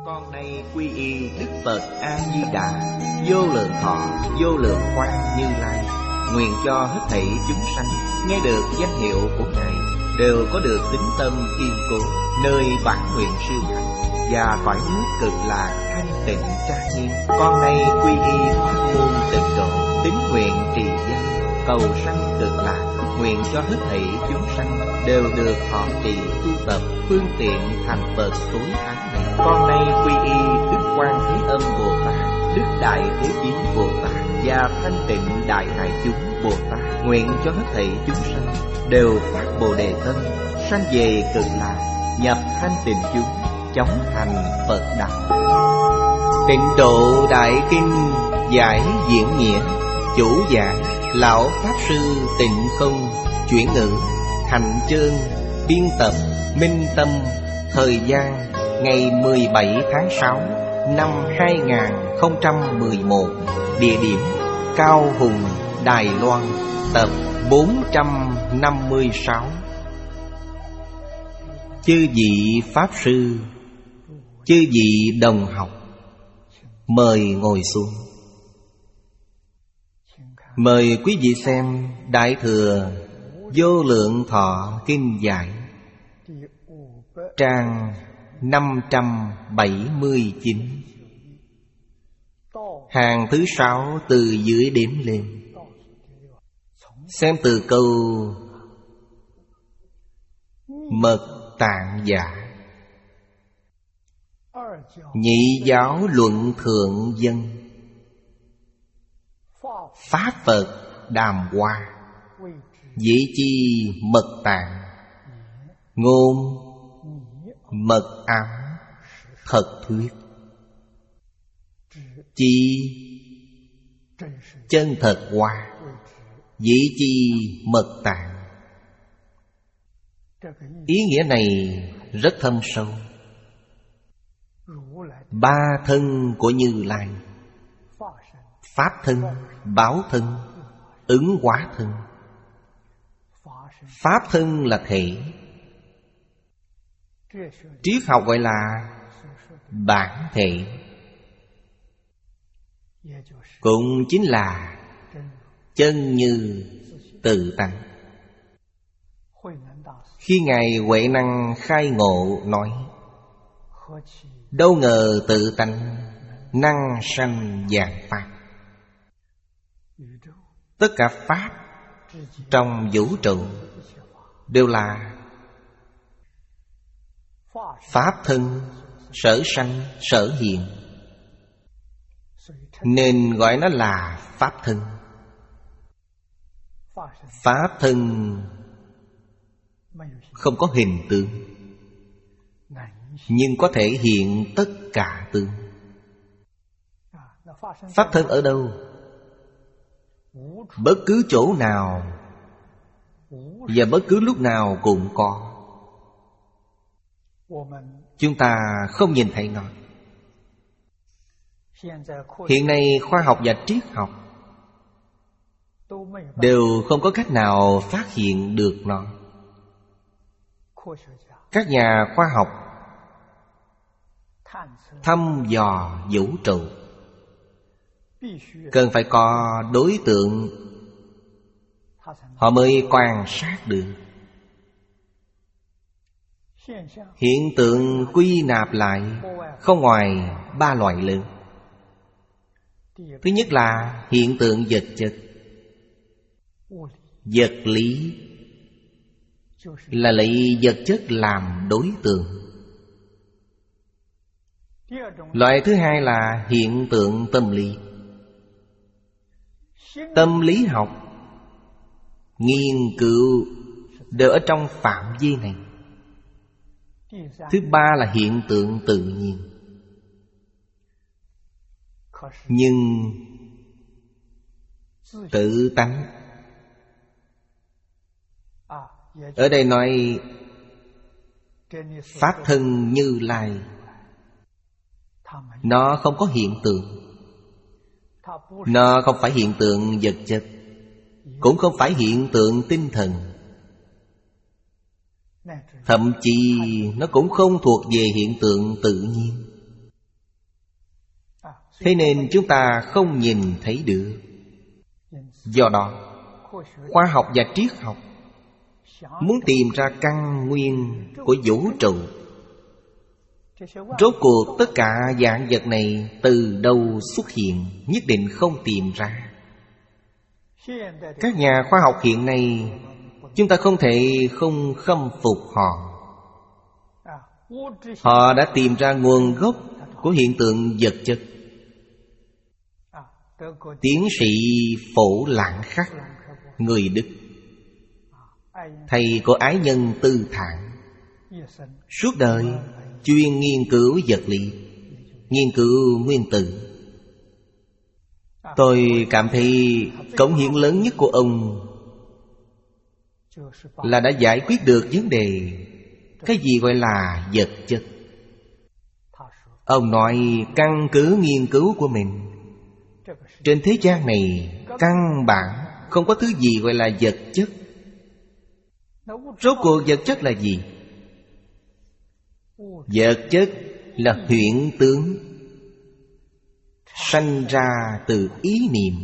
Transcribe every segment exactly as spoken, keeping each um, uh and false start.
Con nay quy y Đức Phật A Di Đà, vô lượng thọ vô lượng quang Như Lai. Nguyện cho hết thảy chúng sanh nghe được danh hiệu của Ngài đều có được tín tâm kiên cố, nơi bản nguyện siêu hạnh và cõi nước cực lạc thanh tịnh trang nghiêm. Con nay quy y pháp môn tịnh độ, tín nguyện trì danh cầu sanh cực lạc. Nguyện cho hết thảy chúng sanh đều được thọ trì tu tập phương tiện thành Phật tối thắng này. Con nay quy y Đức Quan Thế Âm Bồ Tát, Đức Đại Thế Chí Bồ Tát và Thanh Tịnh Đại Hải Chúng Bồ Tát. Nguyện cho hết thảy chúng sanh đều phát Bồ Đề tâm, sanh về cực lạc, nhập thanh tịnh chúng, chóng thành Phật đạo. Tịnh độ Đại Kinh giải diễn nghĩa. Chủ giảng Lão Pháp Sư Tịnh Không. Chuyển ngữ Thành Trơn. Biên tập Minh Tâm. Thời gian ngày mười bảy tháng sáu năm hai nghìn không trăm mười một. Địa điểm Cao Hùng, Đài Loan. Tập bốn trăm năm mươi sáu. Chư vị Pháp Sư, chư vị đồng học, mời ngồi xuống. Mời quý vị xem Đại Thừa Vô Lượng Thọ Kinh Giải, trang năm trăm bảy mươi chín, hàng thứ sáu từ dưới đếm lên. Xem từ câu Mật Tạng Giả. Nhị giáo luận thượng dân, Pháp Phật đàm hoa, dĩ chi mật tạng, ngôn mật ám thật thuyết, chi chân thật hoa, dĩ chi mật tạng. Ý nghĩa này rất thâm sâu. Ba thân của Như Lai: Pháp thân, Báo thân, Ứng hóa thân. Pháp thân là thể, triết học gọi là bản thể, cũng chính là chân như tự tánh. Khi Ngài Huệ Năng khai ngộ nói: đâu ngờ tự tánh năng sanh vạn pháp. Tất cả pháp trong vũ trụ đều là pháp thân sở sanh sở hiện, nên gọi nó là pháp thân. Pháp thân không có hình tướng, nhưng có thể hiện tất cả tướng. Pháp thân ở đâu? Bất cứ chỗ nào và bất cứ lúc nào cũng có. Chúng ta không nhìn thấy nó. Hiện nay khoa học và triết học đều không có cách nào phát hiện được nó. Các nhà khoa học thăm dò vũ trụ cần phải có đối tượng, họ mới quan sát được. Hiện tượng quy nạp lại không ngoài ba loại lớn. Thứ nhất là hiện tượng vật chất. Vật lý là lấy vật chất làm đối tượng. Loại thứ hai là hiện tượng tâm lý. Tâm lý học nghiên cứu đều ở trong phạm vi này. Thứ ba là hiện tượng tự nhiên. Nhưng tự tánh, ở đây nói Pháp thân Như Lai, nó không có hiện tượng. Nó không phải hiện tượng vật chất, cũng không phải hiện tượng tinh thần. Thậm chí nó cũng không thuộc về hiện tượng tự nhiên. Thế nên chúng ta không nhìn thấy được. Do đó, khoa học và triết học muốn tìm ra căn nguyên của vũ trụ. Rốt cuộc tất cả vạn vật này từ đâu xuất hiện, nhất định không tìm ra. Các nhà khoa học hiện nay, chúng ta không thể không khâm phục họ. Họ đã tìm ra nguồn gốc của hiện tượng vật chất. Tiến sĩ Phổ Lãng Khắc, người Đức, thầy của ái nhân Tư Thản, suốt đời chuyên nghiên cứu vật lý, nghiên cứu nguyên tử. Tôi cảm thấy cống hiến lớn nhất của ông là đã giải quyết được vấn đề cái gì gọi là vật chất. Ông nói căn cứ nghiên cứu của mình, trên thế gian này căn bản không có thứ gì gọi là vật chất. Rốt cuộc vật chất là gì? Vật chất là huyễn tướng, sanh ra từ ý niệm.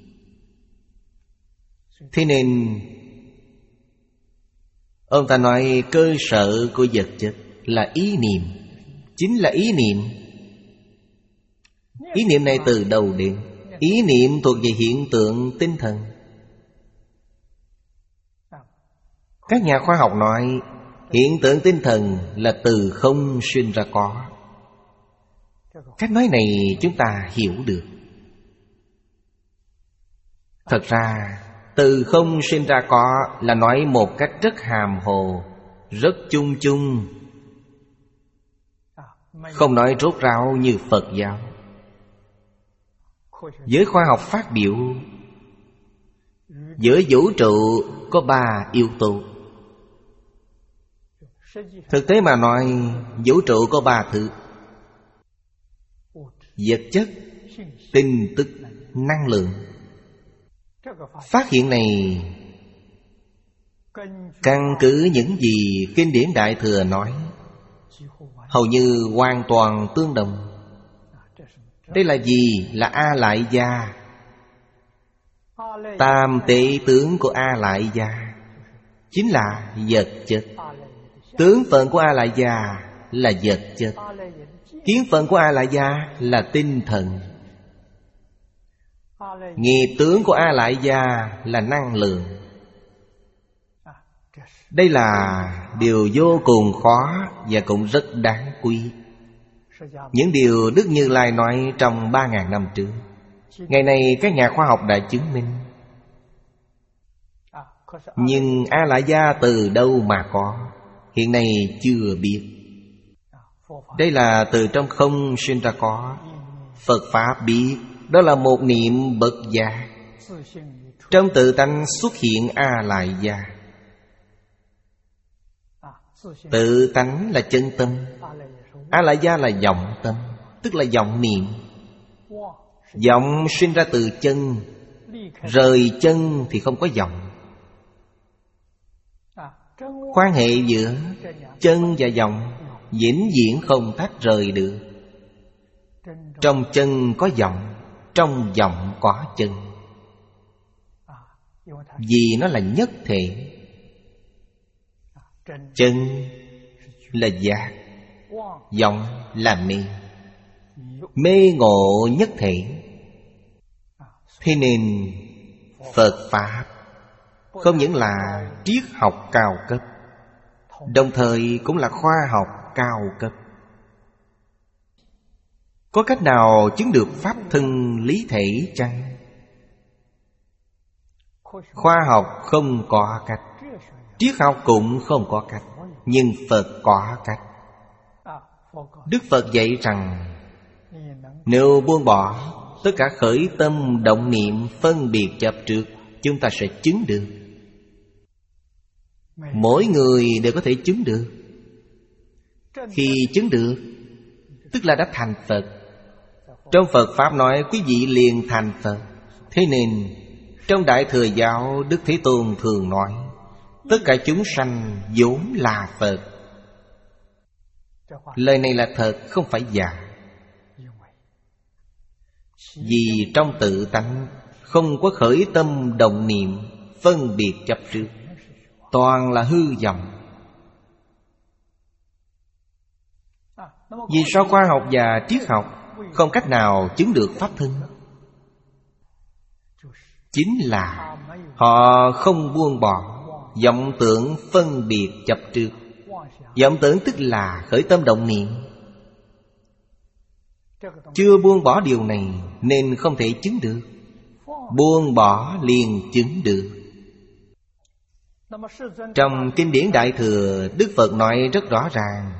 Thế nên ông ta nói cơ sở của vật chất là ý niệm. Chính là ý niệm. Ý niệm này từ đầu đến, ý niệm thuộc về hiện tượng tinh thần. Các nhà khoa học nói hiện tượng tinh thần là từ không sinh ra có. Cách nói này chúng ta hiểu được. Thật ra từ không sinh ra có là nói một cách rất hàm hồ, rất chung chung, không nói rốt ráo như Phật giáo. Giới khoa học phát biểu giữa vũ trụ có ba yếu tố. Thực tế mà nói, vũ trụ có ba thứ: vật chất, tin tức, năng lượng. Phát hiện này căn cứ những gì kinh điển Đại Thừa nói, hầu như hoàn toàn tương đồng. Đây là gì? Là A Lại Gia. Tam tệ tướng của A Lại Gia chính là vật chất. Tướng phận của A Lại Gia là vật chất. Kiến phận của A Lại Gia là tinh thần. Nghiệp tướng của A Lại Gia là năng lượng. Đây là điều vô cùng khó và cũng rất đáng quý. Những điều Đức Như Lai nói trong ba ngàn năm trước, ngày nay các nhà khoa học đã chứng minh. Nhưng A Lại Gia từ đâu mà có, hiện nay chưa biết. Đây là từ trong không sinh ra có. Phật Pháp biết đó là một niệm bất giác. Trong tự tánh xuất hiện A Lại Gia. Tự tánh là chân tâm, A Lại Gia là vọng tâm, tức là vọng niệm. Vọng sinh ra từ chân, rời chân thì không có vọng. Quan hệ giữa chân và vọng vĩnh viễn không tách rời được. Trong chân có vọng, trong vọng có chân. Vì nó là nhất thể. Chân là giác, vọng là mê. Mê ngộ nhất thể. Thế nên Phật Pháp không những là triết học cao cấp, đồng thời cũng là khoa học cao cấp. Có cách nào chứng được pháp thân lý thể chăng? Khoa học không có cách, triết học cũng không có cách, nhưng Phật có cách. Đức Phật dạy rằng nếu buông bỏ tất cả khởi tâm động niệm phân biệt chấp trước, chúng ta sẽ chứng được. Mỗi người đều có thể chứng được. Khi chứng được, tức là đã thành Phật. Trong Phật Pháp nói quý vị liền thành Phật. Thế nên trong Đại Thừa Giáo, Đức Thế Tôn thường nói tất cả chúng sanh vốn là Phật. Lời này là thật, không phải giả. Vì trong tự tánh không có khởi tâm động niệm phân biệt chấp trước, toàn là hư vọng. Vì sao khoa học và triết học không cách nào chứng được pháp thân? Chính là họ không buông bỏ vọng tưởng phân biệt chấp trước. Vọng tưởng tức là khởi tâm động niệm. Chưa buông bỏ điều này nên không thể chứng được. Buông bỏ liền chứng được. Trong kinh điển Đại Thừa, Đức Phật nói rất rõ ràng: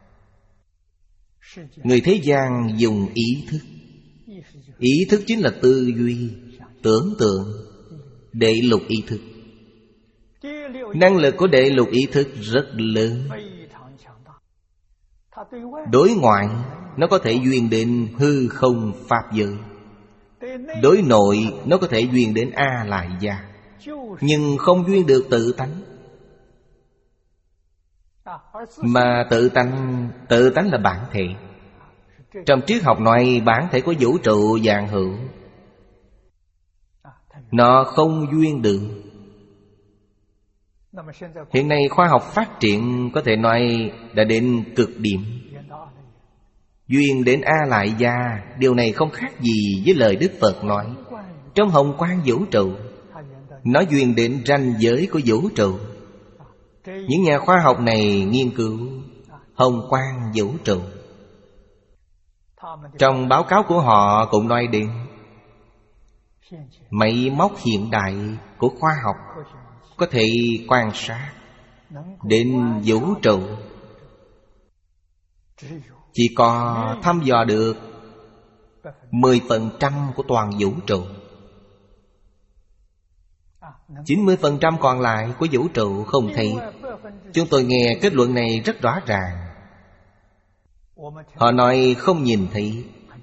người thế gian dùng ý thức. Ý thức chính là tư duy, tưởng tượng, đệ lục ý thức. Năng lực của đệ lục ý thức rất lớn. Đối ngoại nó có thể duyên đến hư không pháp giới. Đối nội nó có thể duyên đến A Lại Gia, nhưng không duyên được tự tánh. Mà tự tánh, tự tánh là bản thể. Trong triết học nói bản thể của vũ trụ vạn hữu, nó không duyên được. Hiện nay khoa học phát triển có thể nói đã đến cực điểm. Duyên đến A Lại Gia, điều này không khác gì với lời Đức Phật nói trong hồng quang vũ trụ. Nó duyên đến ranh giới của vũ trụ. Những nhà khoa học này nghiên cứu hồng quang vũ trụ. Trong báo cáo của họ cũng nói đến máy móc hiện đại của khoa học có thể quan sát đến vũ trụ. Chỉ có thăm dò được mười phần trăm của toàn vũ trụ. chín mươi phần trăm còn lại của vũ trụ không thấy. Chúng tôi nghe kết luận này rất rõ ràng. Họ nói không nhìn thấy.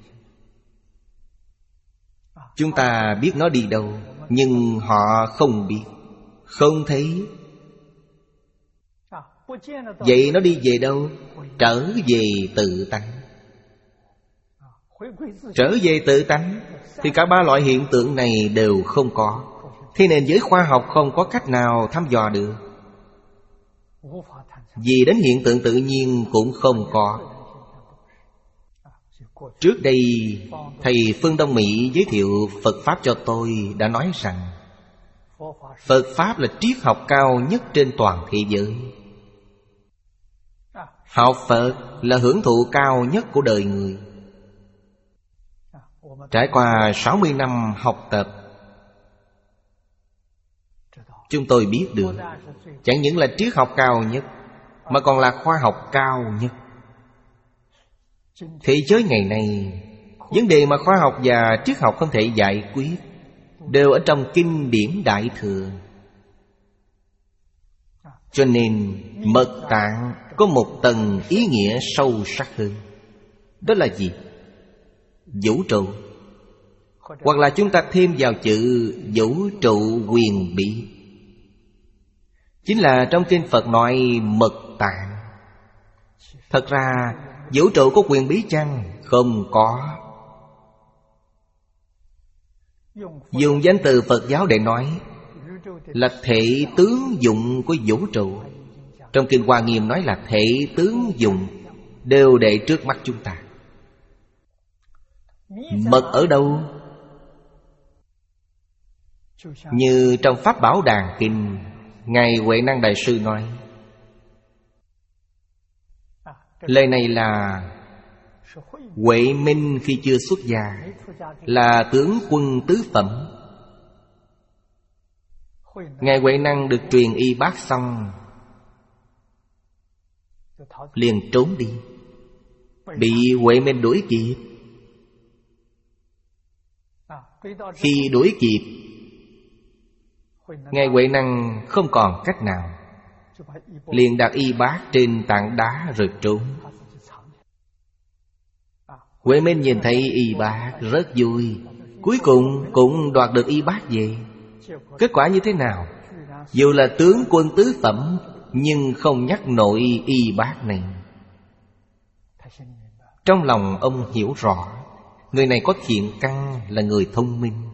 Chúng ta biết nó đi đâu, nhưng họ không biết, không thấy. Vậy nó đi về đâu? Trở về tự tánh. Trở về tự tánh thì cả ba loại hiện tượng này đều không có. Thế nên giới khoa học không có cách nào thăm dò được. Vì đến hiện tượng tự nhiên cũng không có. Trước đây thầy Phương Đông Mỹ giới thiệu Phật Pháp cho tôi đã nói rằng Phật Pháp là triết học cao nhất trên toàn thế giới. Học Phật là hưởng thụ cao nhất của đời người. Trải qua sáu mươi năm học tập, chúng tôi biết được chẳng những là triết học cao nhất, mà còn là khoa học cao nhất. Thế giới ngày nay, vấn đề mà khoa học và triết học không thể giải quyết đều ở trong kinh điển Đại Thừa. Cho nên Mật Tạng có một tầng ý nghĩa sâu sắc hơn. Đó là gì? Vũ trụ. Hoặc là chúng ta thêm vào chữ vũ trụ quyền bí. Chính là trong kinh Phật nói Mật Tạng. Thật ra vũ trụ có quyền bí chăng? Không có. Dùng danh từ Phật giáo để nói là thể tướng dụng của vũ trụ. Trong kinh Hoa Nghiêm nói là thể tướng dụng đều để trước mắt chúng ta. Mật ở đâu? Như trong Pháp Bảo Đàn Kinh, Ngài Huệ Năng Đại Sư nói, lời này là Huệ Minh khi chưa xuất gia, là tướng quân tứ phẩm. Ngài Huệ Năng được truyền y bác xong liền trốn đi, bị Huệ Minh đuổi kịp. Khi đuổi kịp, Ngài Huệ Năng không còn cách nào, liền đặt y bát trên tảng đá rồi trốn. Huệ Minh nhìn thấy y bát rất vui, cuối cùng cũng đoạt được y bát về. Kết quả như thế nào? Dù là tướng quân tứ phẩm, nhưng không nhắc nổi y bát này. Trong lòng ông hiểu rõ, Người này có thiện căn, là người thông minh.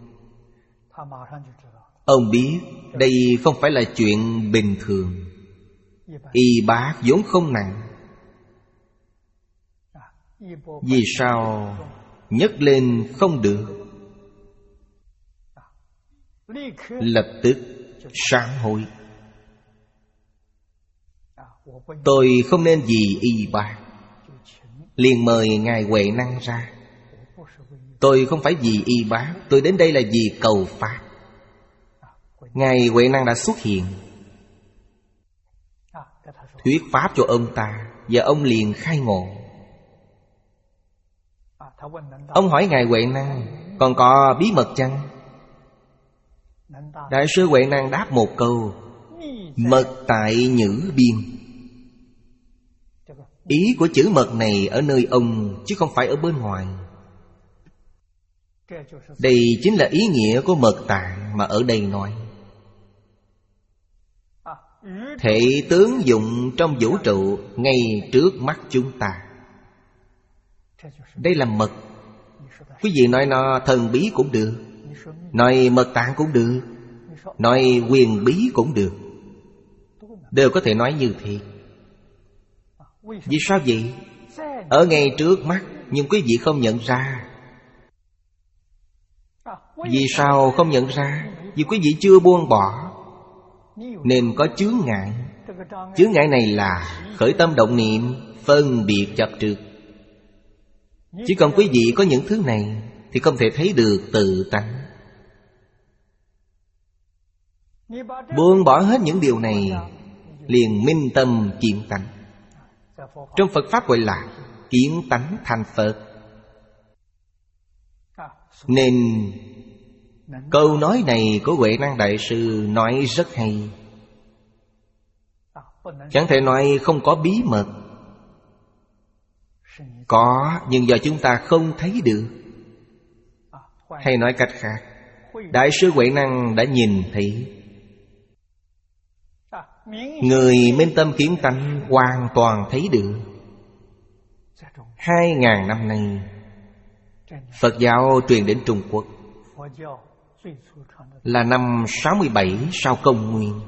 Ông biết đây không phải là chuyện bình thường. Y bác vốn không nặng, vì sao nhấc lên không được? Lập tức sám hối. Tôi không nên vì y bác, liền mời Ngài Huệ Năng ra. Tôi không phải vì y bác, tôi đến đây là vì cầu Pháp. Ngài Huệ Năng đã xuất hiện, thuyết Pháp cho ông ta, và ông liền khai ngộ. Ông hỏi Ngài Huệ Năng, còn có bí mật chăng? Đại sư Huệ Năng đáp một câu, mật tại nhữ biên. Ý của chữ mật này ở nơi ông, chứ không phải ở bên ngoài. Đây chính là ý nghĩa của mật tạng mà ở đây nói. Thể tướng dụng trong vũ trụ ngay trước mắt chúng ta. Đây là mật. Quý vị nói nó thần bí cũng được, nói mật tạng cũng được, nói quyền bí cũng được, đều có thể nói như thế. Vì sao vậy? Ở ngay trước mắt, nhưng quý vị không nhận ra. Vì sao không nhận ra? Vì quý vị chưa buông bỏ, nên có chướng ngại. Chướng ngại này là khởi tâm động niệm, phân biệt chấp trước. Chỉ cần quý vị có những thứ này thì không thể thấy được tự tánh. Buông bỏ hết những điều này, liền minh tâm kiến tánh. Trong Phật Pháp gọi là kiến tánh thành Phật. Nên câu nói này của Huệ Năng Đại Sư nói rất hay. Chẳng thể nói không có bí mật. Có, nhưng do chúng ta không thấy được. Hay nói cách khác, Đại sư Huệ Năng đã nhìn thấy. Người minh tâm kiến tánh hoàn toàn thấy được. Hai ngàn năm nay, Phật giáo truyền đến Trung Quốc là năm sáu mươi bảy sau công nguyên.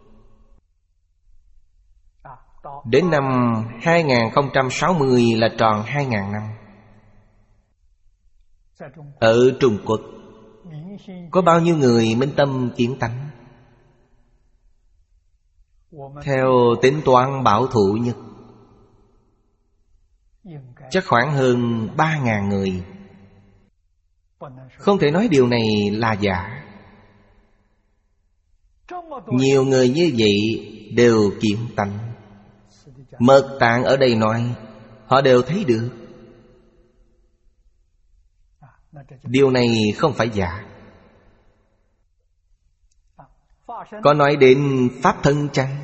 Đến năm hai nghìn không trăm sáu mươi là tròn hai ngàn năm. Ở Trung Quốc có bao nhiêu người minh tâm kiến tánh? Theo tính toán bảo thủ nhất, chắc khoảng hơn ba ngàn người. Không thể nói điều này là giả. Nhiều người như vậy đều kiến tánh. Mật tạng ở đây nói họ đều thấy được. Điều này không phải giả. Có nói đến Pháp thân chăng?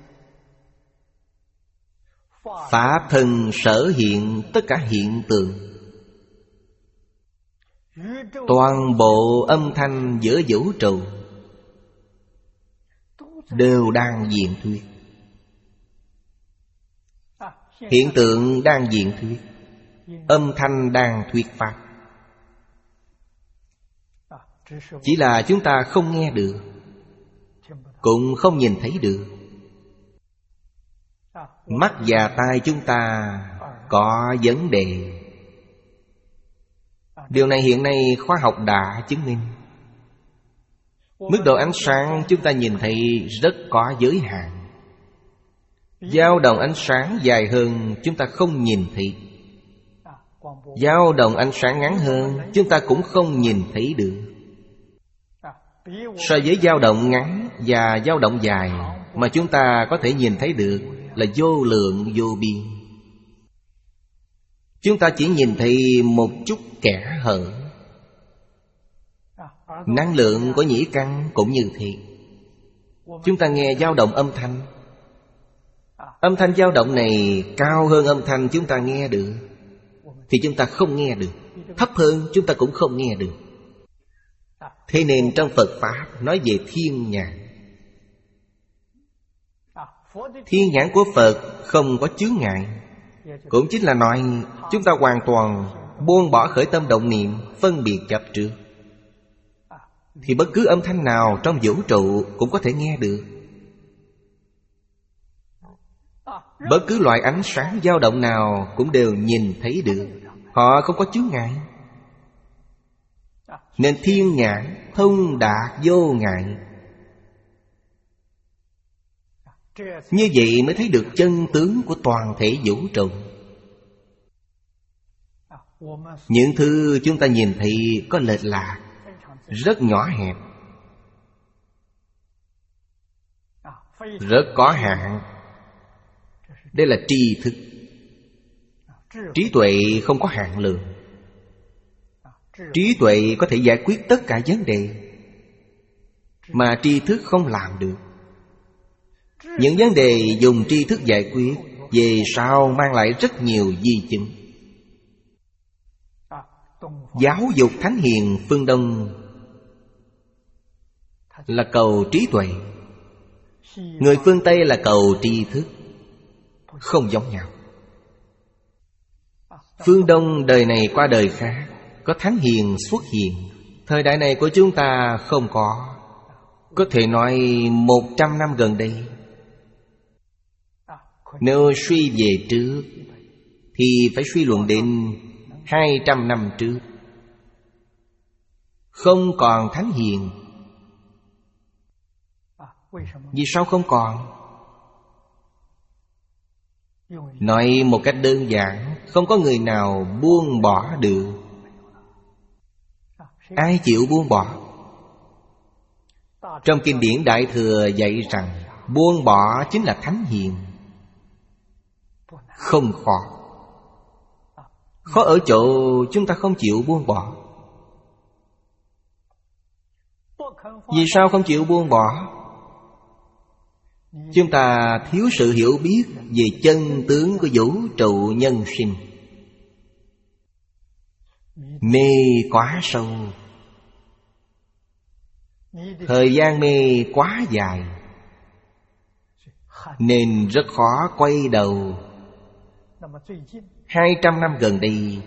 Pháp thân sở hiện tất cả hiện tượng. Toàn bộ âm thanh giữa vũ trụ đều đang diễn thuyết. Hiện tượng đang diễn thuyết, âm thanh đang thuyết pháp. Chỉ là chúng ta không nghe được, cũng không nhìn thấy được. Mắt và tai chúng ta có vấn đề. Điều này hiện nay khoa học đã chứng minh. Mức độ ánh sáng chúng ta nhìn thấy rất có giới hạn. Dao động ánh sáng dài hơn chúng ta không nhìn thấy. Dao động ánh sáng ngắn hơn chúng ta cũng không nhìn thấy được. So với dao động ngắn và dao động dài mà chúng ta có thể nhìn thấy được là vô lượng vô biên. Chúng ta chỉ nhìn thấy một chút kẽ hở. Năng lượng của nhĩ căn cũng như thế. Chúng ta nghe dao động âm thanh. Âm thanh dao động này cao hơn âm thanh chúng ta nghe được thì chúng ta không nghe được. Thấp hơn chúng ta cũng không nghe được. Thế nên trong Phật Pháp nói về thiên nhãn. Thiên nhãn của Phật không có chướng ngại. Cũng chính là nói chúng ta hoàn toàn buông bỏ khởi tâm động niệm, phân biệt chấp trước, thì bất cứ âm thanh nào trong vũ trụ cũng có thể nghe được. Bất cứ loại ánh sáng dao động nào cũng đều nhìn thấy được. Họ không có chướng ngại. Nên thiên nhãn thông đạt vô ngại. Như vậy mới thấy được chân tướng của toàn thể vũ trụ. Những thứ chúng ta nhìn thấy có lệch lạc, rất nhỏ hẹp, rất có hạn. Đây là tri thức. Trí tuệ không có hạn lượng. Trí tuệ có thể giải quyết tất cả vấn đề, mà tri thức không làm được. Những vấn đề dùng tri thức giải quyết, về sau mang lại rất nhiều di chứng. Giáo dục thánh hiền phương Đông là cầu trí tuệ, người phương Tây là cầu tri thức. Không giống nhau. Phương Đông đời này qua đời khác, có thánh hiền xuất hiện. Thời đại này của chúng ta không có. Có thể nói một trăm năm gần đây. Nếu suy về trước thì phải suy luận đến hai trăm năm trước. Không còn thánh hiền. Vì sao không còn? Nói một cách đơn giản, không có người nào buông bỏ được. Ai chịu buông bỏ? Trong kinh điển Đại Thừa dạy rằng buông bỏ chính là thánh hiền. Không khó. Khó ở chỗ chúng ta không chịu buông bỏ. Vì sao không chịu buông bỏ? Chúng ta thiếu sự hiểu biết về chân tướng của vũ trụ nhân sinh. Mê quá sâu. Thời gian mê quá dài, nên rất khó quay đầu. Hai trăm năm gần đây,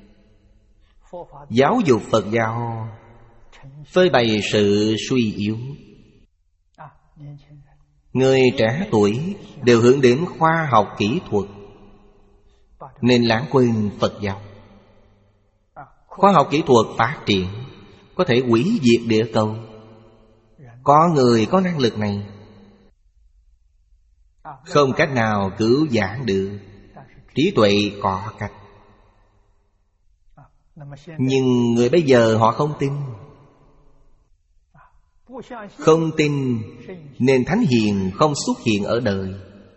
giáo dục Phật giáo phơi bày sự suy yếu. Người trẻ tuổi đều hướng đến khoa học kỹ thuật, nên lãng quên Phật giáo. Khoa học kỹ thuật phát triển có thể hủy diệt địa cầu. Có người có năng lực này, không cách nào cứu vãn được. Trí tuệ có cách. Nhưng người bây giờ họ không tin. Không tin nên thánh hiền không xuất hiện ở đời.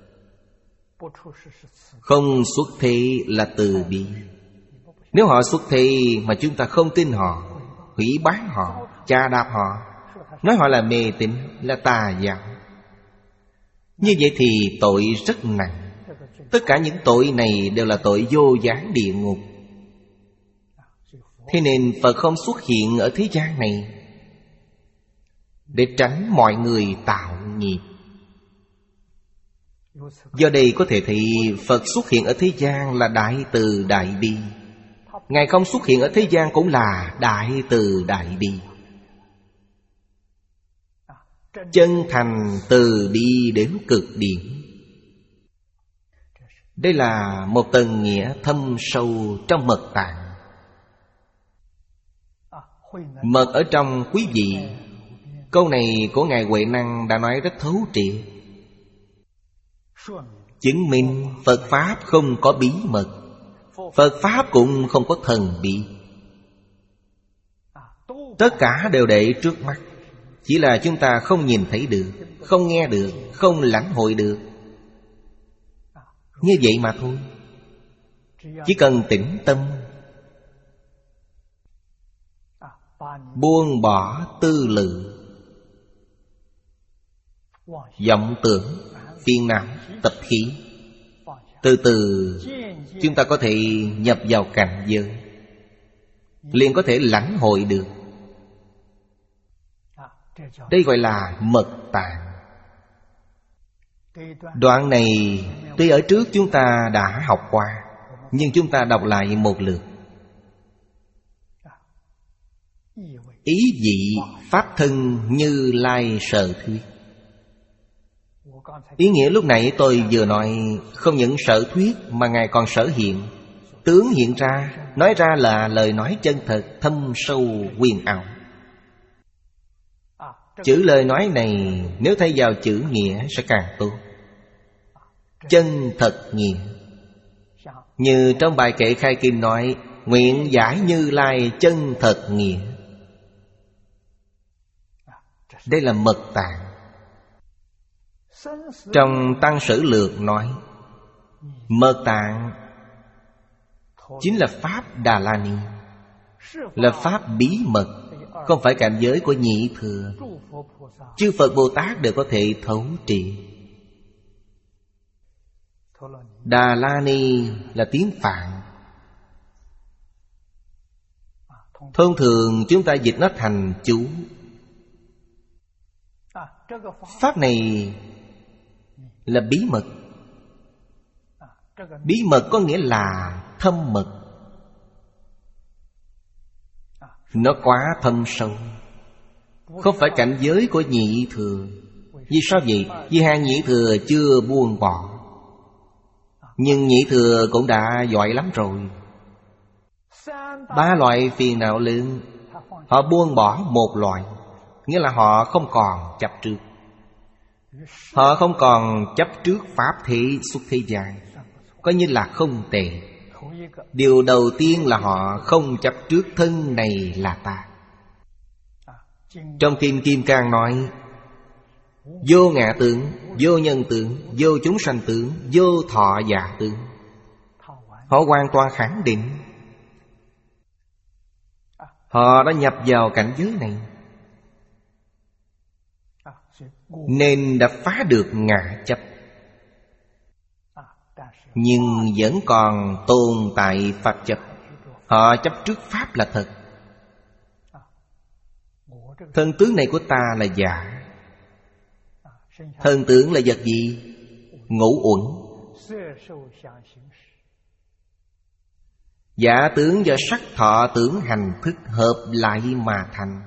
Không xuất thế là từ bi. Nếu họ xuất thế mà chúng ta không tin họ, hủy bán họ, chà đạp họ, nói họ là mê tín, là tà giáo, như vậy thì tội rất nặng. Tất cả những tội này đều là tội vô gián địa ngục. Thế nên Phật không xuất hiện ở thế gian này để tránh mọi người tạo nghiệp. Do đây có thể thấy Phật xuất hiện ở thế gian là đại từ đại bi. Ngài không xuất hiện ở thế gian cũng là đại từ đại bi. Chân thành từ bi đến cực điểm. Đây là một tầng nghĩa thâm sâu trong mật tạng. Mật ở trong quý vị. Câu này của Ngài Huệ Năng đã nói rất thấu triệt, chứng minh Phật Pháp không có bí mật. Phật Pháp cũng không có thần bí. Tất cả đều để trước mắt, chỉ là chúng ta không nhìn thấy được, không nghe được, không lãnh hội được. Như vậy mà thôi. Chỉ cần tĩnh tâm, buông bỏ tư lự, vọng tưởng, phiền não, tập khí, từ từ chúng ta có thể nhập vào cảnh giới, liền có thể lãnh hội được. Đây gọi là mật tạng. Đoạn này tuy ở trước chúng ta đã học qua, nhưng chúng ta đọc lại một lượt. ý vị pháp thân Như Lai sở thuyết. Ý nghĩa lúc nãy tôi vừa nói, không những sở thuyết mà Ngài còn sở hiện. Tướng hiện ra, nói ra là lời nói chân thật, thâm sâu huyền ảo. Chữ lời nói này nếu thay vào chữ nghĩa sẽ càng tốt. Chân thật nghĩa. Như trong bài kệ khai kinh nói, nguyện giải Như Lai chân thật nghĩa. Đây là mật tạng. Trong Tăng Sử Lược nói, mật tạng chính là Pháp Đà La Ni, là Pháp bí mật, không phải cảnh giới của nhị thừa. Chư Phật Bồ Tát đều có thể thấu triệt. Đà La Ni là tiếng Phạn. Thông thường chúng ta dịch nó thành chú. Pháp này là bí mật. Bí mật có nghĩa là thâm mật. Nó quá thâm sâu, không phải cảnh giới của nhị thừa. Vì sao vậy? Vì hàng nhị thừa chưa buông bỏ. Nhưng nhị thừa cũng đã giỏi lắm rồi. Ba loại phiền não lớn, họ buông bỏ một loại, nghĩa là họ không còn chấp trước. Họ không còn chấp trước Pháp thế xuất thế gian, coi như là không tệ. Điều đầu tiên là họ không chấp trước thân này là ta. Trong Kinh Kim Cang nói, vô ngã tướng, vô nhân tướng, vô chúng sanh tướng, vô thọ giả tướng. Họ hoàn toàn khẳng định họ đã nhập vào cảnh giới này, nên đã phá được ngã chấp. Nhưng vẫn còn tồn tại Pháp chấp. Họ chấp trước Pháp là thật. Thân tướng này của ta là giả. Thân tướng là vật gì? Ngũ uẩn. Giả tướng do sắc thọ tưởng hành thức hợp lại mà thành.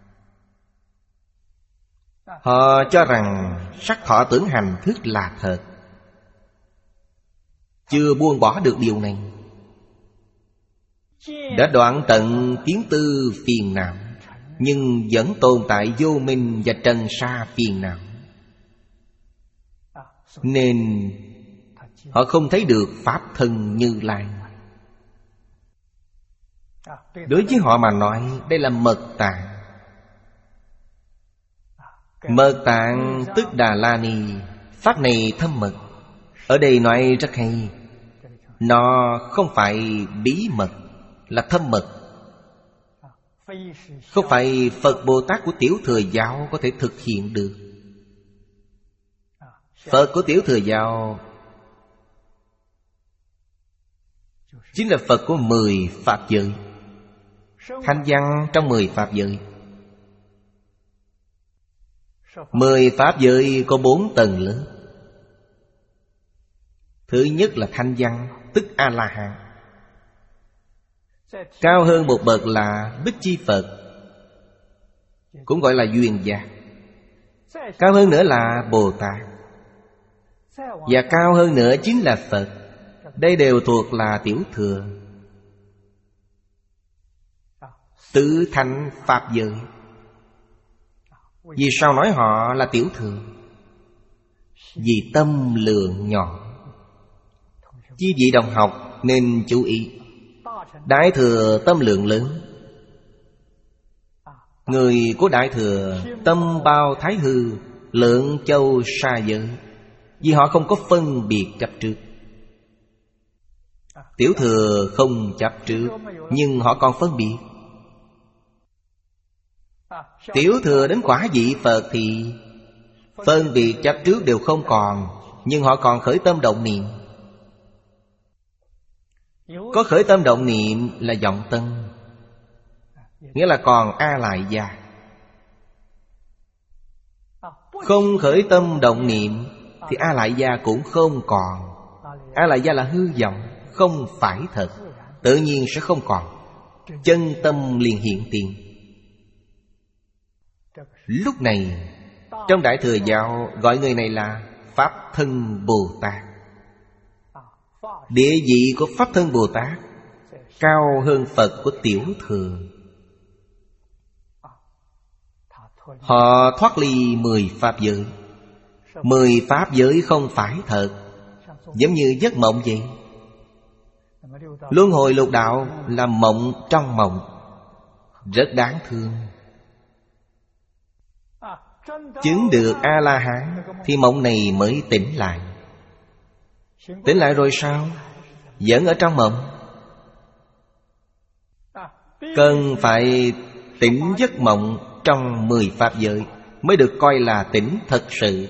Họ cho rằng sắc thọ tưởng hành thức là thật, chưa buông bỏ được điều này. Đã đoạn tận kiến tư phiền não, nhưng vẫn tồn tại vô minh và trần sa phiền não, nên họ không thấy được Pháp thân Như Lai. Đối với họ mà nói, đây là mật tạng. Mật tạng tức Đà La Ni. Pháp này thâm mật. Ở đây nói rất hay, nó không phải bí mật, là thâm mật. Không phải Phật Bồ Tát của Tiểu Thừa Giáo có thể thực hiện được. Phật của Tiểu Thừa Giáo chính là Phật của mười Pháp giới. Thanh văn trong mười Pháp giới. Mười Pháp giới có bốn tầng lớn. Thứ nhất là thanh văn, tức A-la-hán. Cao hơn một bậc là Bích Chi Phật, cũng gọi là duyên giác. Cao hơn nữa là Bồ Tát. Và cao hơn nữa chính là Phật. Đây đều thuộc là Tiểu Thừa. Tứ thánh Pháp giới. Vì sao nói họ là Tiểu Thừa? Vì tâm lượng nhỏ. Chi vị đồng học nên chú ý. Đại Thừa tâm lượng lớn. Người của Đại Thừa tâm bao thái hư, lượng châu sa giới. Vì họ không có phân biệt chấp trước. Tiểu Thừa không chấp trước, nhưng họ còn phân biệt. Tiểu Thừa đến quả vị Phật thì phân biệt chấp trước đều không còn, nhưng họ còn khởi tâm động niệm. Có khởi tâm động niệm là vọng tân, nghĩa là còn A Lại Gia. Không khởi tâm động niệm thì A Lại Gia cũng không còn. A Lại Gia là hư vọng, không phải thật, tự nhiên sẽ không còn. Chân tâm liền hiện tiền. Lúc này trong Đại Thừa Giáo gọi người này là Pháp Thân Bồ Tát. Địa vị của Pháp Thân Bồ Tát cao hơn Phật của Tiểu Thừa. Họ thoát ly mười pháp giới. Mười pháp giới không phải thật, giống như giấc mộng vậy. Luân hồi lục đạo là mộng trong mộng, rất đáng thương. Chứng được A-la-hán thì mộng này mới tỉnh lại. Tỉnh lại rồi sao? Vẫn ở trong mộng. Cần phải tỉnh giấc mộng trong mười pháp giới mới được coi là tỉnh thật sự.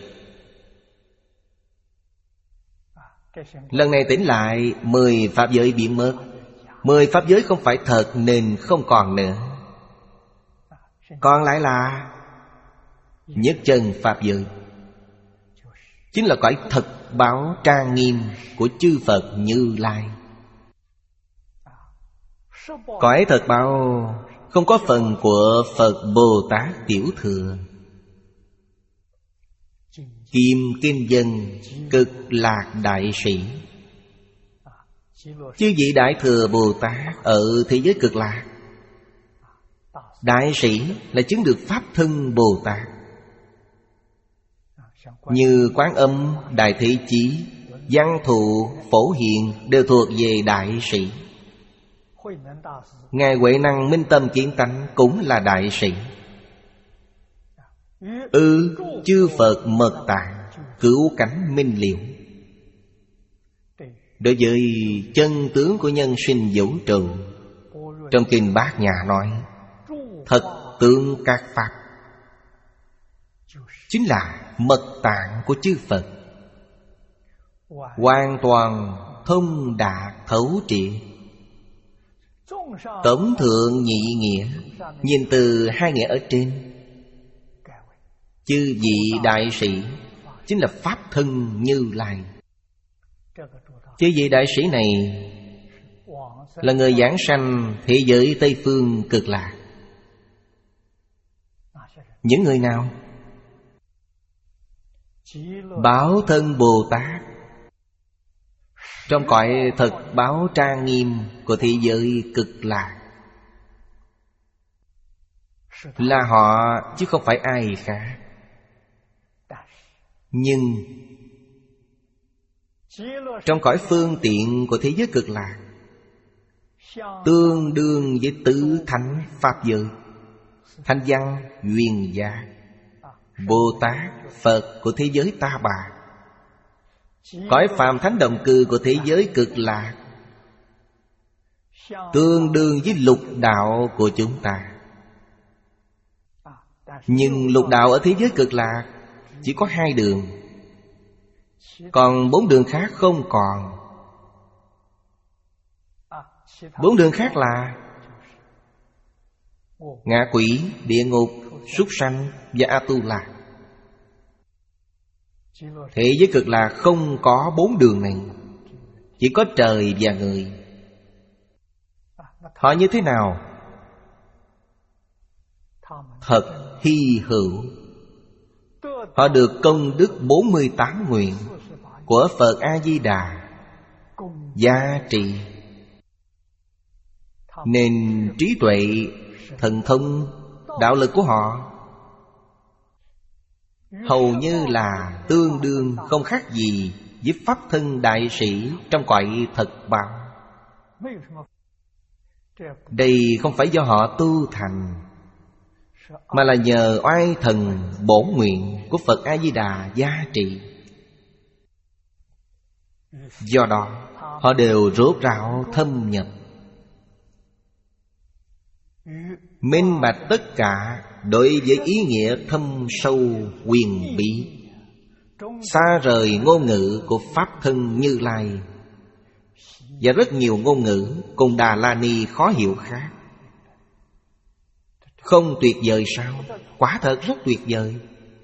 Lần này tỉnh lại, mười pháp giới biến mất. Mười pháp giới không phải thật nên không còn nữa. Còn lại là nhất chân pháp giới, chính là cõi thật báo trang nghiêm của chư Phật Như Lai. Cõi thật báo không có phần của Phật Bồ Tát Tiểu Thừa. Kim Kim Dân Cực Lạc Đại Sĩ. Chư vị Đại Thừa Bồ Tát ở thế giới Cực Lạc, Đại Sĩ là chứng được Pháp Thân Bồ Tát. Như Quán Âm, Đại Thế Chí, Văn Thụ, Phổ Hiền đều thuộc về Đại Sĩ. Ngài Huệ Năng Minh Tâm Kiến Tánh cũng là Đại Sĩ. Ư ừ, chư Phật Mật Tạng cứu cánh minh liễu. Đối với chân tướng của nhân sinh vũ trụ, trong Kinh Bát Nhã nói thật tướng các pháp chính là mật tạng của chư Phật, hoàn toàn thông đạt thấu triệt. Tổng thượng nhị nghĩa, nhìn từ hai nghĩa ở trên, chư vị Đại Sĩ chính là Pháp Thân Như Lai. Chư vị Đại Sĩ này là người giảng sanh thế giới Tây Phương Cực Lạc. Những người nào? Báo Thân Bồ Tát trong cõi thật báo trang nghiêm của thế giới Cực Lạc, là họ chứ không phải ai khác. Nhưng trong cõi phương tiện của thế giới Cực Lạc, tương đương với tứ thánh pháp giới, Thanh Văn, Duyên Giác, Bồ Tát, Phật của thế giới Ta Bà, cõi phàm thánh động cư của thế giới Cực Lạc, tương đương với lục đạo của chúng ta. Nhưng lục đạo ở thế giới Cực Lạc chỉ có hai đường, còn bốn đường khác không còn. Bốn đường khác là ngạ quỷ, địa ngục, súc sanh và A-tu-la. Thế giới Cực Lạc không có bốn đường này, chỉ có trời và người. Họ như thế nào? Thật hy hữu. Họ được công đức bốn mươi tám nguyện của Phật A-di-đà gia trị, nên trí tuệ, thần thông, đạo lực của họ hầu như là tương đương, không khác gì với Pháp Thân Đại Sĩ trong cõi thật báo. Đây không phải do họ tu thành, mà là nhờ oai thần bổn nguyện của Phật A-di-đà gia trị. Do đó họ đều rốt ráo thâm nhập, minh bạch tất cả đối với ý nghĩa thâm sâu huyền bí, xa rời ngôn ngữ của Pháp Thân Như Lai và rất nhiều ngôn ngữ cùng Đà La Ni khó hiểu khác. Không tuyệt vời sao? Quả thật rất tuyệt vời.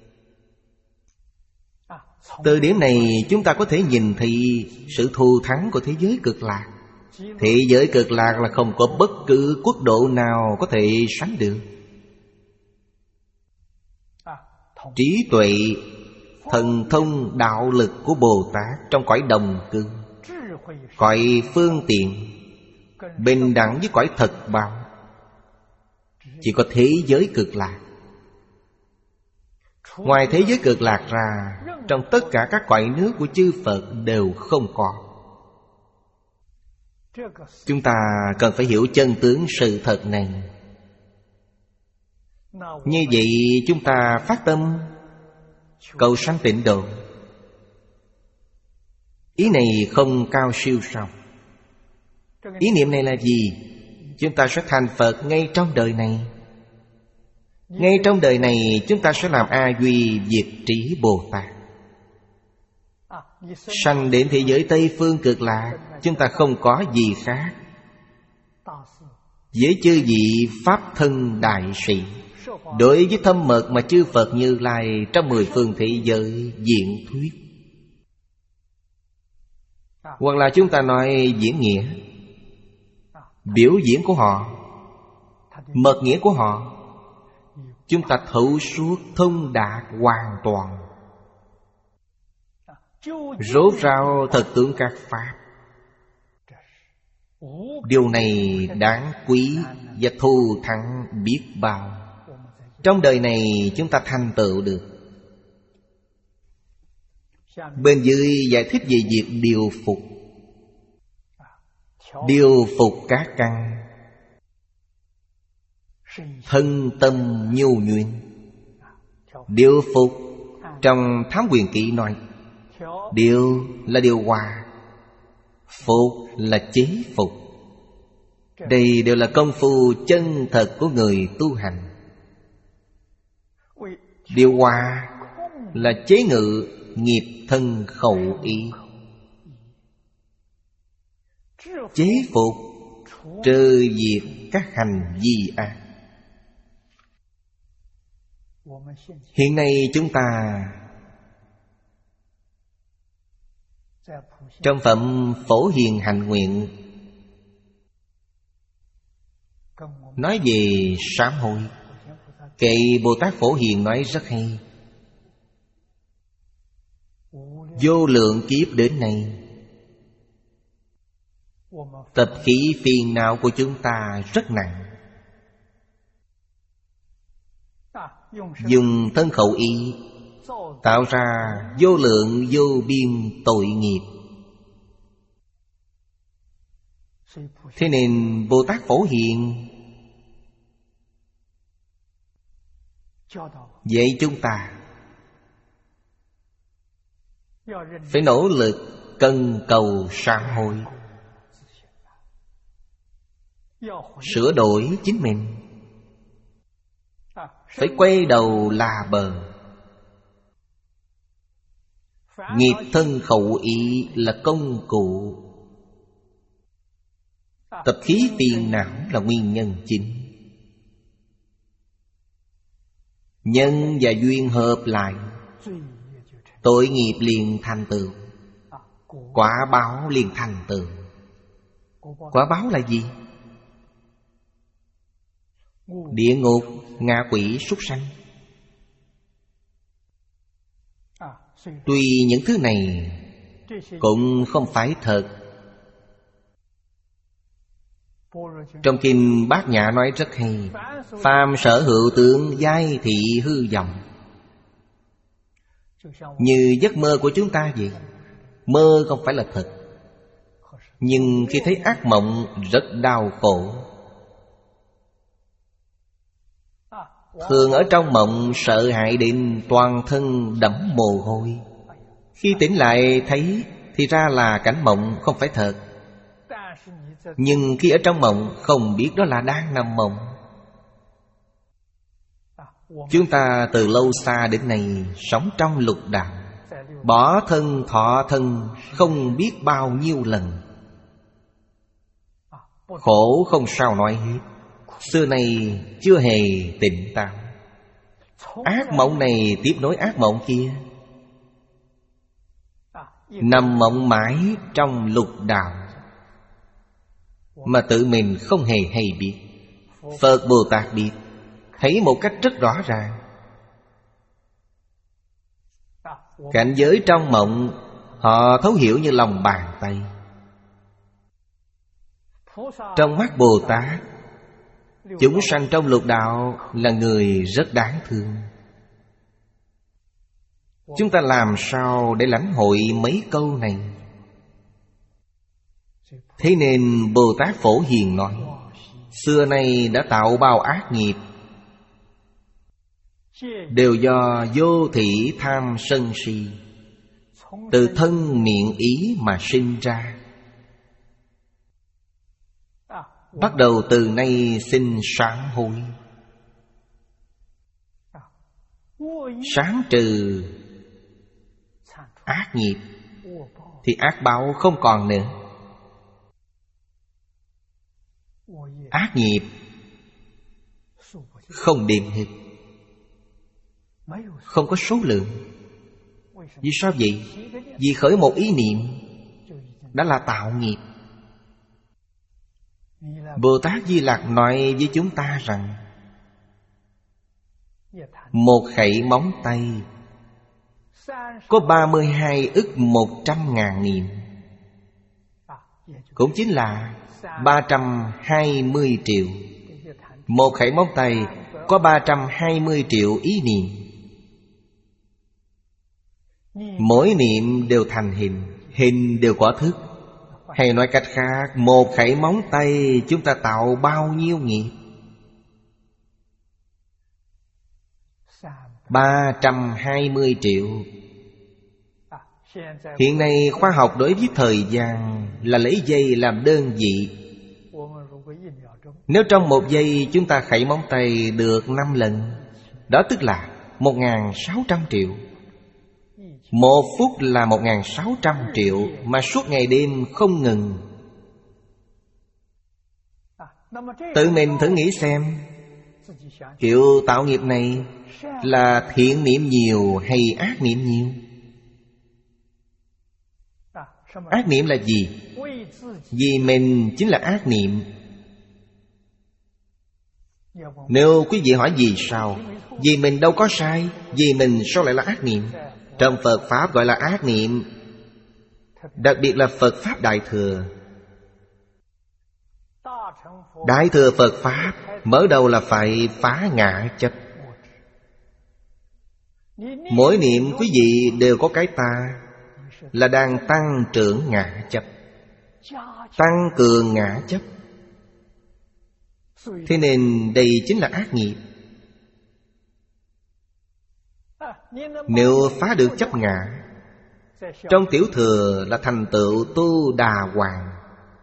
Từ điểm này chúng ta có thể nhìn thấy sự thù thắng của thế giới Cực Lạc. Thế giới Cực Lạc là không có bất cứ quốc độ nào có thể sánh được. trí tuệ, thần thông, đạo lực của Bồ Tát trong cõi đồng cư, cõi phương tiện, bình đẳng với cõi thật báo. Chỉ có thế giới cực lạc. Ngoài thế giới cực lạc ra, trong tất cả các cõi nước của chư Phật đều không có. Chúng ta cần phải hiểu chân tướng sự thật này. Như vậy chúng ta phát tâm cầu sanh tịnh độ. Ý này không cao siêu sao? Ý niệm này là gì? Chúng ta sẽ thành Phật ngay trong đời này. Ngay trong đời này chúng ta sẽ làm A Duy Diệt Trí Bồ Tát. Sanh đến thế giới Tây Phương Cực Lạc, chúng ta không có gì khác. Với chư vị Pháp thân đại sĩ, đối với thâm mật mà chư Phật Như Lai trong mười phương thế giới diễn thuyết, hoặc là chúng ta nói diễn nghĩa, biểu diễn của họ, mật nghĩa của họ, chúng ta thấu suốt thông đạt hoàn toàn, rốt ráo thật tướng các pháp. Điều này đáng quý và thù thắng biết bao. Trong đời này chúng ta thành tựu được. Bên dưới giải thích về việc điều phục. Điều phục các căn, thân tâm nhu nhuyễn. Điều phục trong Thám Quyền Kỹ nói, điều là điều hòa, phục là chế phục. Đây đều là công phu chân thật của người tu hành. Điều hòa là chế ngự nghiệp thân khẩu ý. Chế phục trừ diệt các hành vi ác. Hiện nay chúng ta trong phẩm Phổ Hiền Hạnh Nguyện nói về sám hối. Kệ Bồ Tát Phổ Hiền nói rất hay. Vô lượng kiếp đến nay, tập khí phiền não của chúng ta rất nặng. Dùng thân khẩu ý tạo ra vô lượng vô biên tội nghiệp. Thế nên Bồ Tát Phổ Hiền vậy chúng ta phải nỗ lực cần cầu sám hối, sửa đổi chính mình, phải quay đầu là bờ. Nghiệp thân khẩu ý là công cụ, tập khí phiền não là nguyên nhân chính. Nhân và duyên hợp lại, tội nghiệp liền thành tựu, quả báo liền thành tựu. Quả báo là gì? Địa ngục, ngạ quỷ, súc sanh. Tuy những thứ này cũng không phải thật. Trong kinh Bát Nhã nói rất hay: phàm sở hữu tướng, giai thị hư vọng. Như giấc mơ của chúng ta vậy. Mơ không phải là thật, nhưng khi thấy ác mộng rất đau khổ. Thường ở trong mộng sợ hãi đến toàn thân đẫm mồ hôi. Khi tỉnh lại thấy thì ra là cảnh mộng, không phải thật. Nhưng khi ở trong mộng không biết đó là đang nằm mộng. Chúng ta từ lâu xa đến nay sống trong lục đạo, bỏ thân thọ thân không biết bao nhiêu lần. Khổ không sao nói hết. Xưa nay chưa hề tỉnh táo. Ác mộng này tiếp nối ác mộng kia, nằm mộng mãi trong lục đạo mà tự mình không hề hay biết. Phật Bồ Tát biết, thấy một cách rất rõ ràng. Cảnh giới trong mộng họ thấu hiểu như lòng bàn tay. Trong mắt Bồ Tát, chúng sanh trong lục đạo là người rất đáng thương. Chúng ta làm sao để lãnh hội mấy câu này? Thế nên Bồ Tát Phổ Hiền nói, xưa nay đã tạo bao ác nghiệp, đều do vô thỉ tham sân si, từ thân miệng ý mà sinh ra. Bắt đầu từ nay xin sám hối, sám trừ ác nghiệp, thì ác báo không còn nữa. Ác nghiệp không đếm hết, không có số lượng. Vì sao vậy? Vì khởi một ý niệm đã là tạo nghiệp. Bồ Tát Di Lặc nói với chúng ta rằng, một khẩy móng tay có ba mươi hai ức một trăm ngàn niệm, cũng chính là ba trăm hai mươi triệu. Một khẩy móng tay có ba trăm hai mươi triệu ý niệm. Mỗi niệm đều thành hình, hình đều có thức. Hay nói cách khác, một khẩy móng tay chúng ta tạo bao nhiêu nghiệp? ba trăm hai mươi triệu. Hiện nay khoa học đối với thời gian là lấy giây làm đơn vị. Nếu trong một giây chúng ta khẩy móng tay được năm lần, đó tức là một nghìn sáu trăm triệu. Một phút là một nghìn sáu trăm triệu, mà suốt ngày đêm không ngừng. Tự mình thử nghĩ xem, kiểu tạo nghiệp này là thiện niệm nhiều hay ác niệm nhiều? Ác niệm là gì? Vì mình chính là ác niệm. Nếu quý vị hỏi vì sao, vì mình đâu có sai, vì mình sao lại là ác niệm? Trong Phật Pháp gọi là ác niệm, đặc biệt là Phật Pháp Đại Thừa. Đại Thừa Phật Pháp mở đầu là phải phá ngã chấp. Mỗi niệm quý vị đều có cái ta, là đang tăng trưởng ngã chấp, tăng cường ngã chấp. Thế nên đây chính là ác nghiệp. Nếu phá được chấp ngã, trong Tiểu Thừa là thành tựu tu đà hoàng.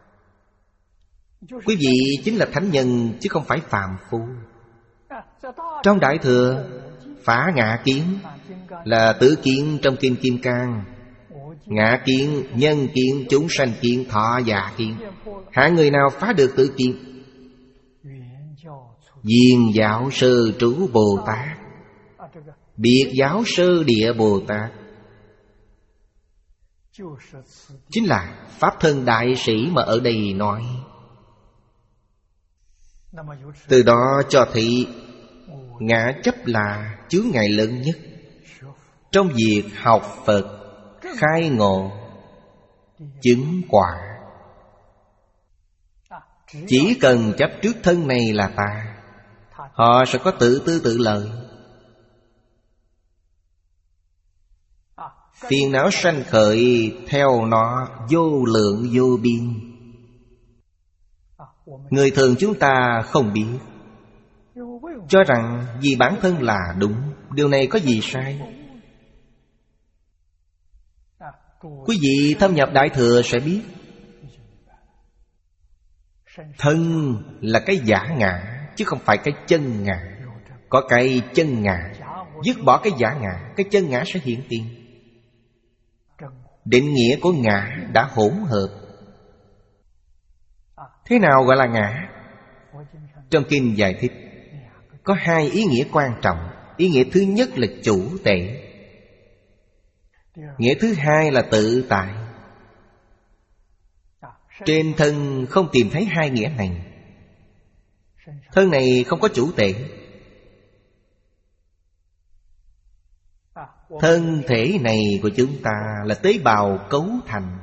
Quý vị chính là thánh nhân chứ không phải phàm phu. Trong Đại Thừa, phá ngã kiến là tứ kiến trong Kinh Kim Cang. Ngã kiến, nhân kiến, chúng sanh kiến, thọ giả kiến. Hạng người nào phá được tứ kiến? Viên Giáo Sơ Trú Bồ Tát, Biệt Giáo Sơ Địa Bồ Tát, chính là Pháp Thân Đại Sĩ mà ở đây nói. Từ đó cho thấy ngã chấp là chướng ngại lớn nhất trong việc học Phật, khai ngộ, chứng quả. Chỉ cần chấp trước thân này là ta, họ sẽ có tự tư tự lợi. Phiền não sanh khởi theo nó vô lượng vô biên. Người thường chúng ta không biết, cho rằng vì bản thân là đúng. Điều này có gì sai? Quý vị thâm nhập Đại Thừa sẽ biết, thân là cái giả ngã, chứ không phải cái chân ngã. Có cái chân ngã, dứt bỏ cái giả ngã, cái chân ngã sẽ hiện tiền. Định nghĩa của ngã đã hỗn hợp. Thế nào gọi là ngã? Trong kinh giải thích có hai ý nghĩa quan trọng. Ý nghĩa thứ nhất là chủ tể, nghĩa thứ hai là tự tại. Trên thân không tìm thấy hai nghĩa này. Thân này không có chủ tể. Thân thể này của chúng ta là tế bào cấu thành.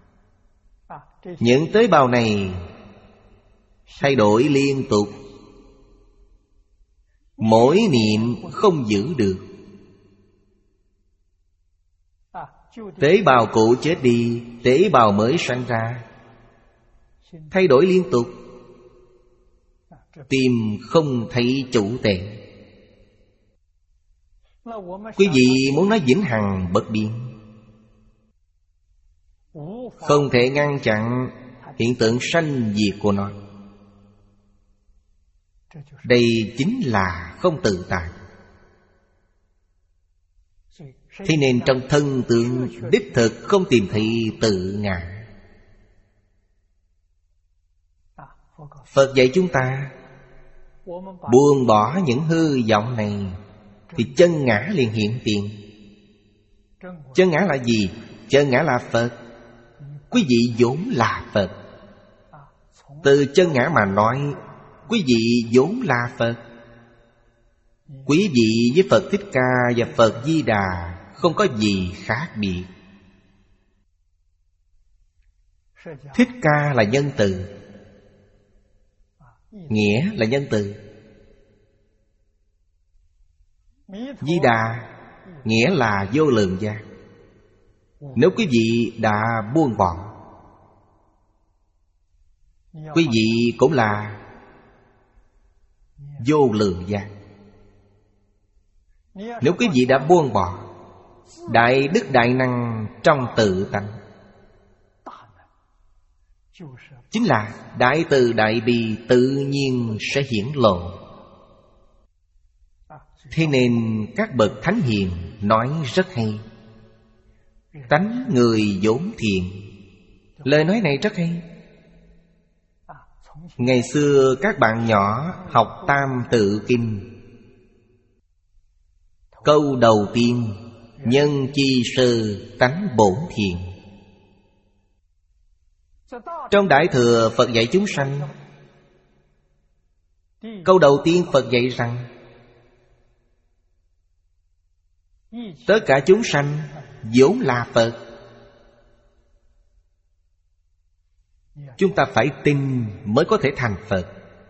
Những tế bào này thay đổi liên tục, mỗi niệm không giữ được. Tế bào cũ chết đi, tế bào mới sanh ra, thay đổi liên tục, tìm không thấy chủ tệ. Quý vị muốn nói vĩnh hằng bất biến, không thể ngăn chặn hiện tượng sanh diệt của nó. Đây chính là không tự tại. Thế nên trong thân tượng đích thực không tìm thấy tự ngã. Phật dạy chúng ta buông bỏ những hư vọng này thì chân ngã liền hiện tiền. Chân ngã là gì? Chân ngã là Phật. Quý vị vốn là Phật. Từ chân ngã mà nói, quý vị vốn là Phật. Quý vị với Phật Thích Ca và Phật Di Đà không có gì khác biệt. Thích Ca là nhân từ, nghĩa là nhân từ. Di Đà nghĩa là vô lượng giác. Nếu quý vị đã buông bỏ, quý vị cũng là vô lượng giác. Nếu quý vị đã buông bỏ, đại đức đại năng trong tự tánh, chính là đại từ đại bi tự nhiên sẽ hiển lộ. Thế nên các bậc thánh hiền nói rất hay. Tánh người vốn thiện. Lời nói này rất hay. Ngày xưa các bạn nhỏ học Tam Tự Kinh, câu đầu tiên: nhân chi sơ tánh bổn thiện. Trong Đại Thừa Phật dạy chúng sanh, câu đầu tiên Phật dạy rằng tất cả chúng sanh vốn là Phật. Chúng ta phải tin mới có thể thành Phật.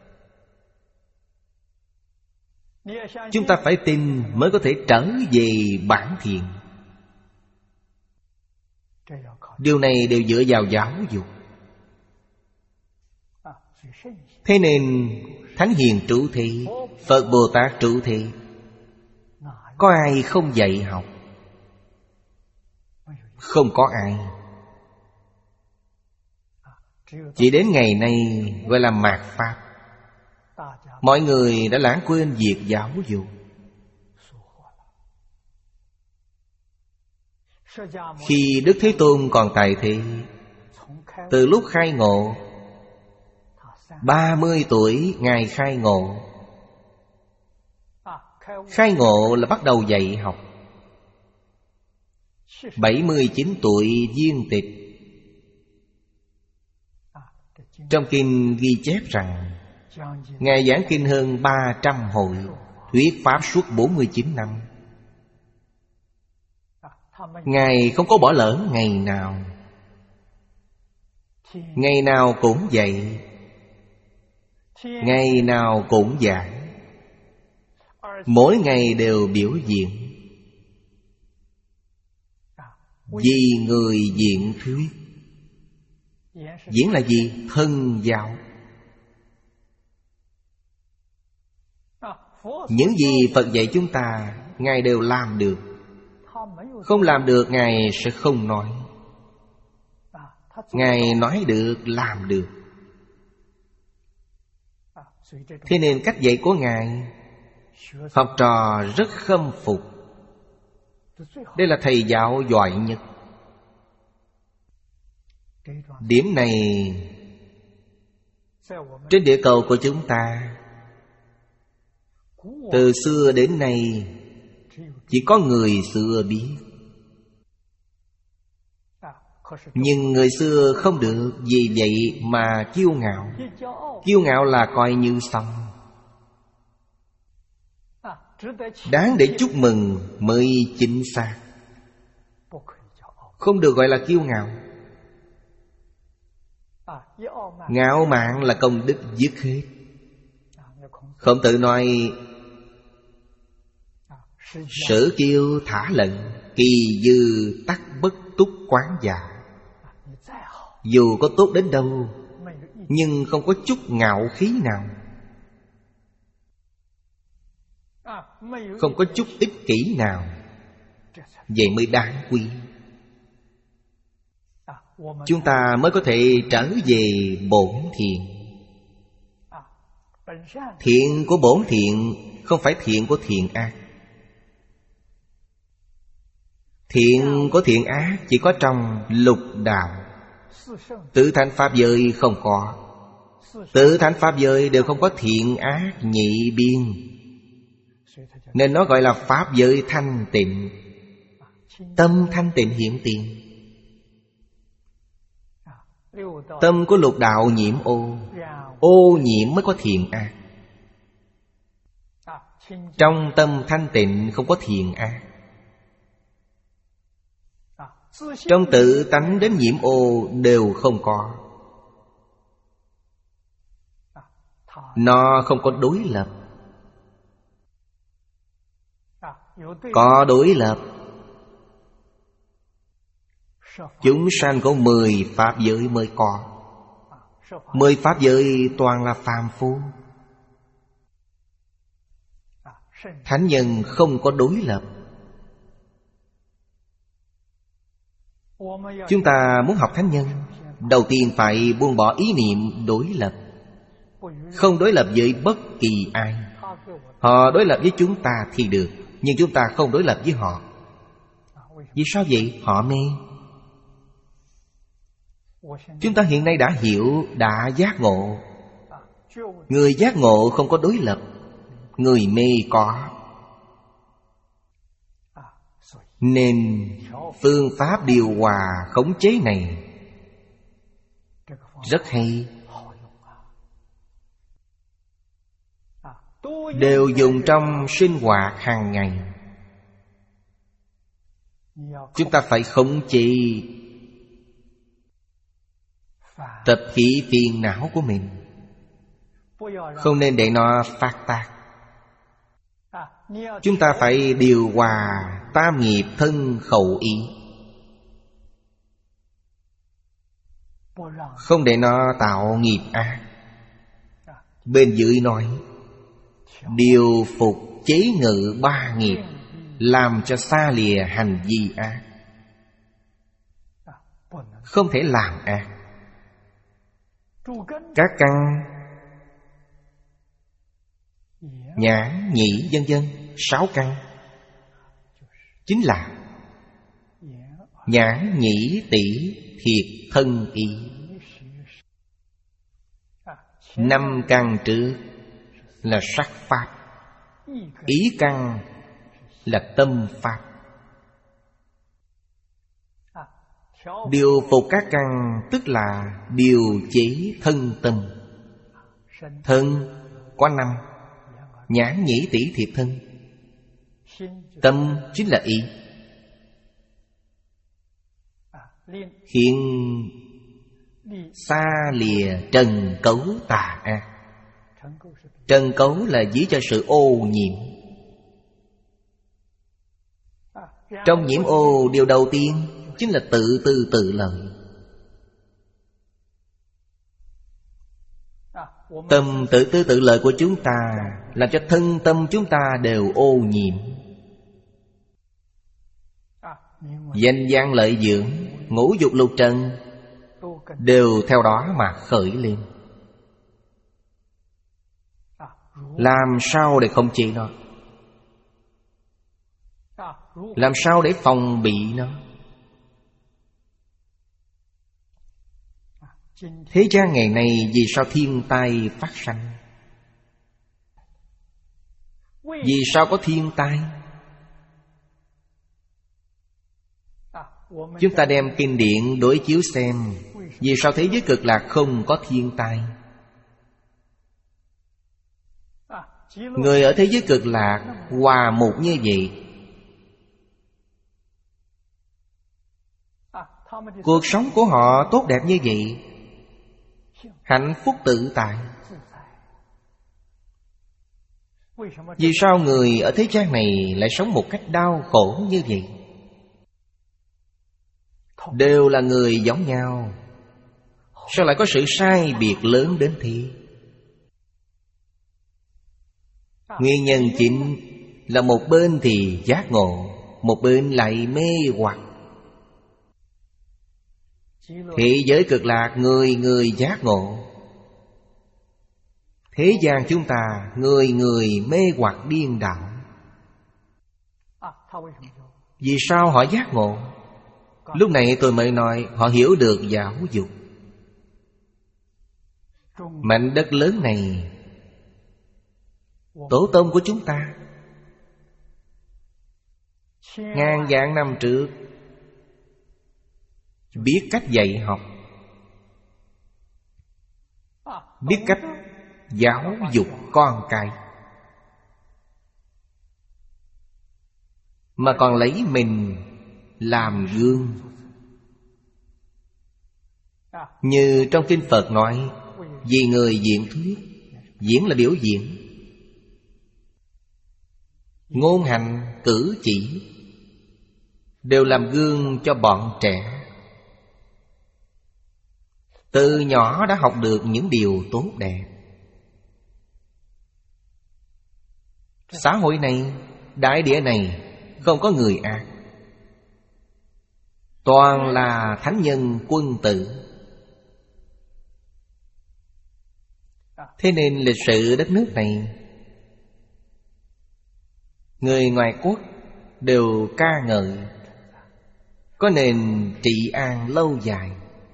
Chúng ta phải tin mới có thể trở về bản thiện. Điều này đều dựa vào giáo dục. Thế nên Thánh Hiền trụ thị, Phật Bồ Tát trụ thị, có ai không dạy học? Không có ai. Chỉ đến ngày nay gọi là mạt Pháp, mọi người đã lãng quên việc giáo dục. Khi Đức Thế Tôn còn tại thế, từ lúc khai ngộ, ba mươi tuổi Ngài khai ngộ. Khai ngộ là bắt đầu dạy học. Bảy mươi chín tuổi viên tịch. Trong kinh ghi chép rằng Ngài giảng kinh hơn ba trăm hội, thuyết pháp suốt bốn mươi chín năm. Ngài không có bỏ lỡ ngày nào. Ngày nào cũng dạy, ngày nào cũng giảng, mỗi ngày đều biểu diễn. Vì người diễn thuyết. Diễn là gì? Thân giáo. Những gì Phật dạy chúng ta, Ngài đều làm được. Không làm được Ngài sẽ không nói. Ngài nói được, làm được. Thế nên cách dạy của Ngài, học trò rất khâm phục. Đây là thầy giáo giỏi nhất. Điểm này trên địa cầu của chúng ta từ xưa đến nay chỉ có người xưa biết. Nhưng người xưa không được, vì vậy mà kiêu ngạo. Kiêu ngạo là coi như xong. đáng để chúc mừng mới chính xác. Không được gọi là kiêu ngạo. Ngạo mạn là công đức dứt hết. Khổng Tử nói: sở kiêu thả lận, kỳ dư tắc bất túc quán giả. Dù có tốt đến đâu, nhưng không có chút ngạo khí nào, không có chút ích kỷ nào, vậy mới đáng quý. Chúng ta mới có thể trở về bổn thiện. Thiện của bổn thiện không phải thiện của thiện ác. Thiện của thiện ác chỉ có trong lục đạo. Tứ thánh pháp giới không có. Tứ thánh pháp giới đều không có thiện ác nhị biên, nên nó gọi là pháp giới thanh tịnh. Tâm thanh tịnh hiện tiền. Tâm của lục đạo nhiễm ô, ô nhiễm mới có thiện ác. Trong tâm thanh tịnh không có thiện ác. Trong tự tánh đến nhiễm ô đều không có. Nó không có đối lập. Có đối lập. Chúng sanh có mười pháp giới mới có. Mười pháp giới toàn là phàm phu. Thánh nhân không có đối lập. Chúng ta muốn học thánh nhân, đầu tiên phải buông bỏ ý niệm đối lập. Không đối lập với bất kỳ ai. Họ đối lập với chúng ta thì được, nhưng chúng ta không đối lập với họ. Vì sao vậy? Họ mê. Chúng ta hiện nay đã hiểu, đã giác ngộ. Người giác ngộ không có đối lập, người mê có. Nên phương pháp điều hòa khống chế này rất hay. Đều dùng trong sinh hoạt hàng ngày. Chúng ta phải khống chế tập khí phiền não của mình, không nên để nó phát tác. Chúng ta phải điều hòa tam nghiệp thân khẩu ý, không để nó tạo nghiệp ác. Bên dưới nói điều phục chế ngự ba nghiệp, làm cho xa lìa hành vi ác. Không thể làm ác. Các căn nhãn nhĩ vân vân, sáu căn chính là nhãn nhĩ tỷ thiệt thân ý. Năm căn trước là sắc pháp, ý căn là tâm pháp. Điều phục các căn tức là điều chế thân tâm. Thân có năm, nhãn nhĩ tỷ thiệt thân. Tâm chính là ý. Hiện xa lìa trần cấu tà ác. Trần cấu là chỉ cho sự ô nhiễm. Trong nhiễm ô, điều đầu tiên chính là tự tư tự lợi. Tâm tự tư tự lợi của chúng ta làm cho thân tâm chúng ta đều ô nhiễm. Danh văn lợi dưỡng, ngũ dục lục trần đều theo đó mà khởi lên. Làm sao để khống chế nó? Làm sao để phòng bị nó? Thế gian ngày nay vì sao thiên tai phát sanh? Vì sao có thiên tai? Chúng ta đem kinh điển đối chiếu xem, vì sao thế giới cực lạc không có thiên tai? Người ở thế giới cực lạc hòa một như vậy, cuộc sống của họ tốt đẹp như vậy, hạnh phúc tự tại. Vì sao người ở thế gian này lại sống một cách đau khổ như vậy? Đều là người giống nhau, sao lại có sự sai biệt lớn đến thế? Nguyên nhân chính là một bên thì giác ngộ, một bên lại mê hoặc. Thế giới cực lạc người người giác ngộ, thế gian chúng ta người người mê hoặc điên đảo. Vì sao họ giác ngộ? Lúc này tôi mới nói họ hiểu được giáo dục. Mảnh đất lớn này, tổ tông của chúng ta ngàn vạn năm trước biết cách dạy học, biết cách giáo dục con cái, mà còn lấy mình làm gương. Như trong kinh Phật nói, vì người diễn thuyết. Diễn là biểu diễn, ngôn hành cử chỉ đều làm gương cho bọn trẻ. Từ nhỏ đã học được những điều tốt đẹp. Xã hội này, đại địa này không có người ác, toàn là thánh nhân quân tử. Thế nên lịch sử đất nước này, người ngoài quốc đều ca ngợi có nền trị an lâu dài.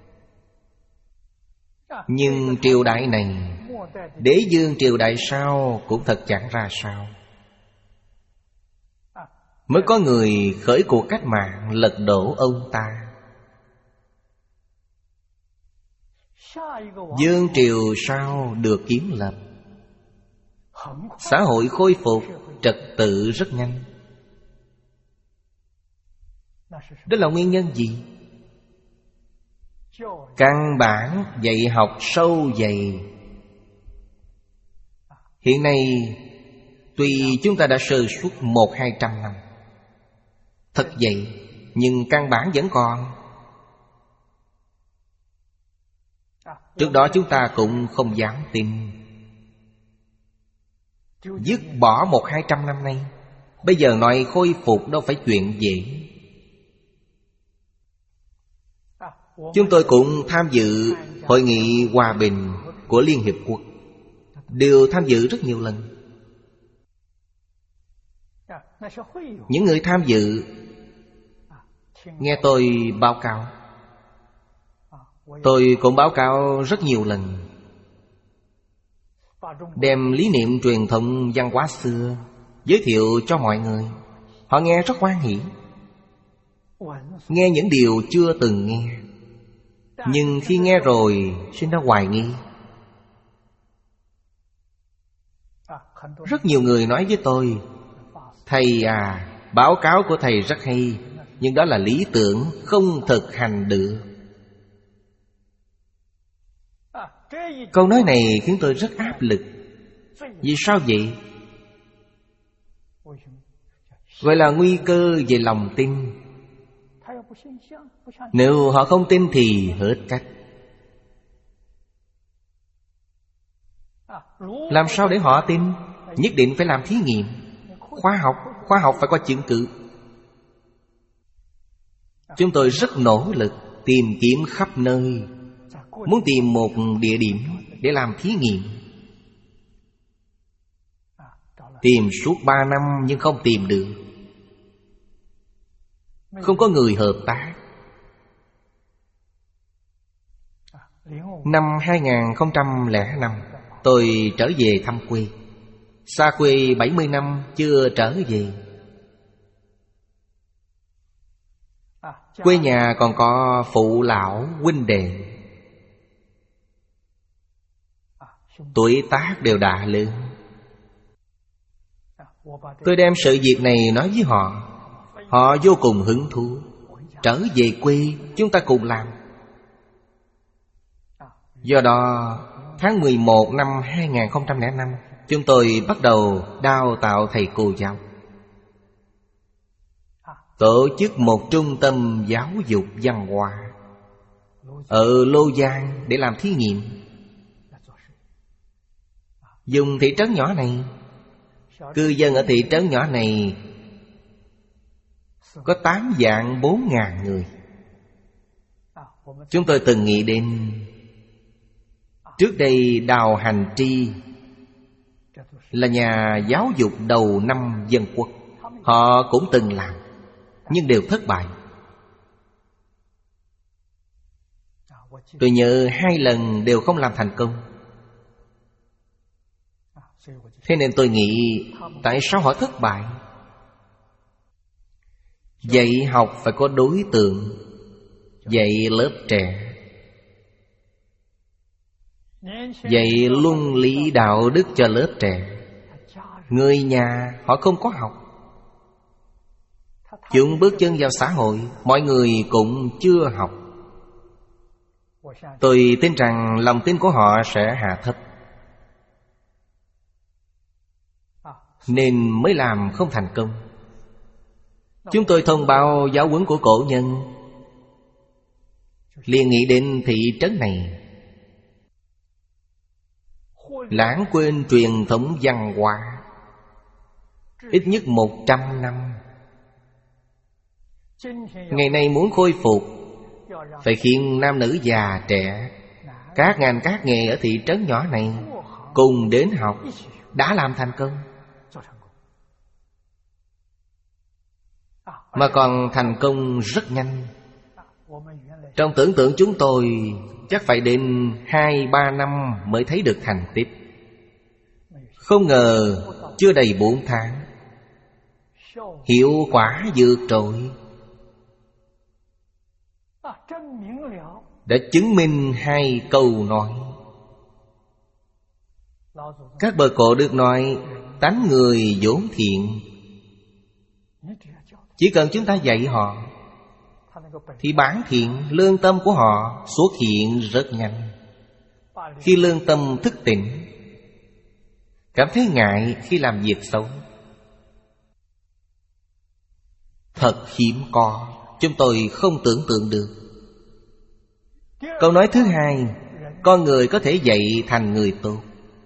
Nhưng triều đại này, đế vương triều đại sau cũng thật chẳng ra sao. Mới có người khởi cuộc cách mạng lật đổ ông ta. Vương triều sau được kiến lập, xã hội khôi phục, trật tự rất nhanh. Đó là nguyên nhân gì? Căn bản dạy học sâu dày. Hiện nay tuy chúng ta đã sơ suất một hai trăm năm, thật vậy, nhưng căn bản vẫn còn. Trước đó chúng ta cũng không dám tin. Dứt bỏ một hai trăm năm nay, bây giờ nói khôi phục đâu phải chuyện dễ. Chúng tôi cũng tham dự hội nghị hòa bình của Liên Hiệp Quốc, đều tham dự rất nhiều lần. Những người tham dự nghe tôi báo cáo, tôi cũng báo cáo rất nhiều lần, đem lý niệm truyền thống văn hóa xưa giới thiệu cho mọi người. Họ nghe rất hoan hỉ, nghe những điều chưa từng nghe. Nhưng khi nghe rồi sinh ra hoài nghi. Rất nhiều người nói với tôi, thầy à, báo cáo của thầy rất hay, nhưng đó là lý tưởng, không thực hành được. Câu nói này khiến tôi rất áp lực. Vì sao vậy? Gọi là nguy cơ về lòng tin. Nếu họ không tin thì hết cách. Làm sao để họ tin? Nhất định phải làm thí nghiệm. Khoa học, khoa học phải có chứng cứ. Chúng tôi rất nỗ lực tìm kiếm khắp nơi, muốn tìm một địa điểm để làm thí nghiệm. Tìm suốt ba năm nhưng không tìm được. Không có người hợp tác. Năm hai không không năm, tôi trở về thăm quê. Xa quê bảy mươi năm chưa trở về. Quê nhà còn có phụ lão huynh đệ, tuổi tác đều đã lớn. Tôi đem sự việc này nói với họ. Họ vô cùng hứng thú. Trở về quê chúng ta cùng làm. Do đó tháng mười một năm hai nghìn không trăm lẻ năm, chúng tôi bắt đầu đào tạo thầy cô giáo, tổ chức một trung tâm giáo dục văn hóa ở Lô Giang để làm thí nghiệm. Dùng thị trấn nhỏ này, cư dân ở thị trấn nhỏ này có tám vạn bốn ngàn người. Chúng tôi từng nghĩ đến trước đây Đào Hành Tri là nhà giáo dục đầu năm dân quốc. Họ cũng từng làm, nhưng đều thất bại. Tôi nhớ hai lần đều không làm thành công. Thế nên tôi nghĩ tại sao họ thất bại? Dạy học phải có đối tượng. Dạy lớp trẻ, dạy luân lý đạo đức cho lớp trẻ. Người nhà họ không có học, chúng bước chân vào xã hội, mọi người cũng chưa học. Tôi tin rằng lòng tin của họ sẽ hạ thấp, nên mới làm không thành công. Chúng tôi thông báo giáo huấn của cổ nhân, liền nghĩ đến thị trấn này lãng quên truyền thống văn hóa ít nhất một trăm năm. Ngày nay muốn khôi phục, phải khiến nam nữ già trẻ, các ngành các nghề ở thị trấn nhỏ này cùng đến học. Đã làm thành công, mà còn thành công rất nhanh. Trong tưởng tượng chúng tôi chắc phải đến hai ba năm mới thấy được thành tích. Không ngờ chưa đầy bốn tháng, hiệu quả vượt trội. Đã chứng minh hai câu nói. Các bậc cổ đức nói, tánh người vốn thiện. Chỉ cần chúng ta dạy họ, thì bản thiện, lương tâm của họ xuất hiện rất nhanh. Khi lương tâm thức tỉnh, cảm thấy ngại khi làm việc xấu. Thật hiếm có, chúng tôi không tưởng tượng được. Câu nói thứ hai, con người có thể dạy thành người tốt.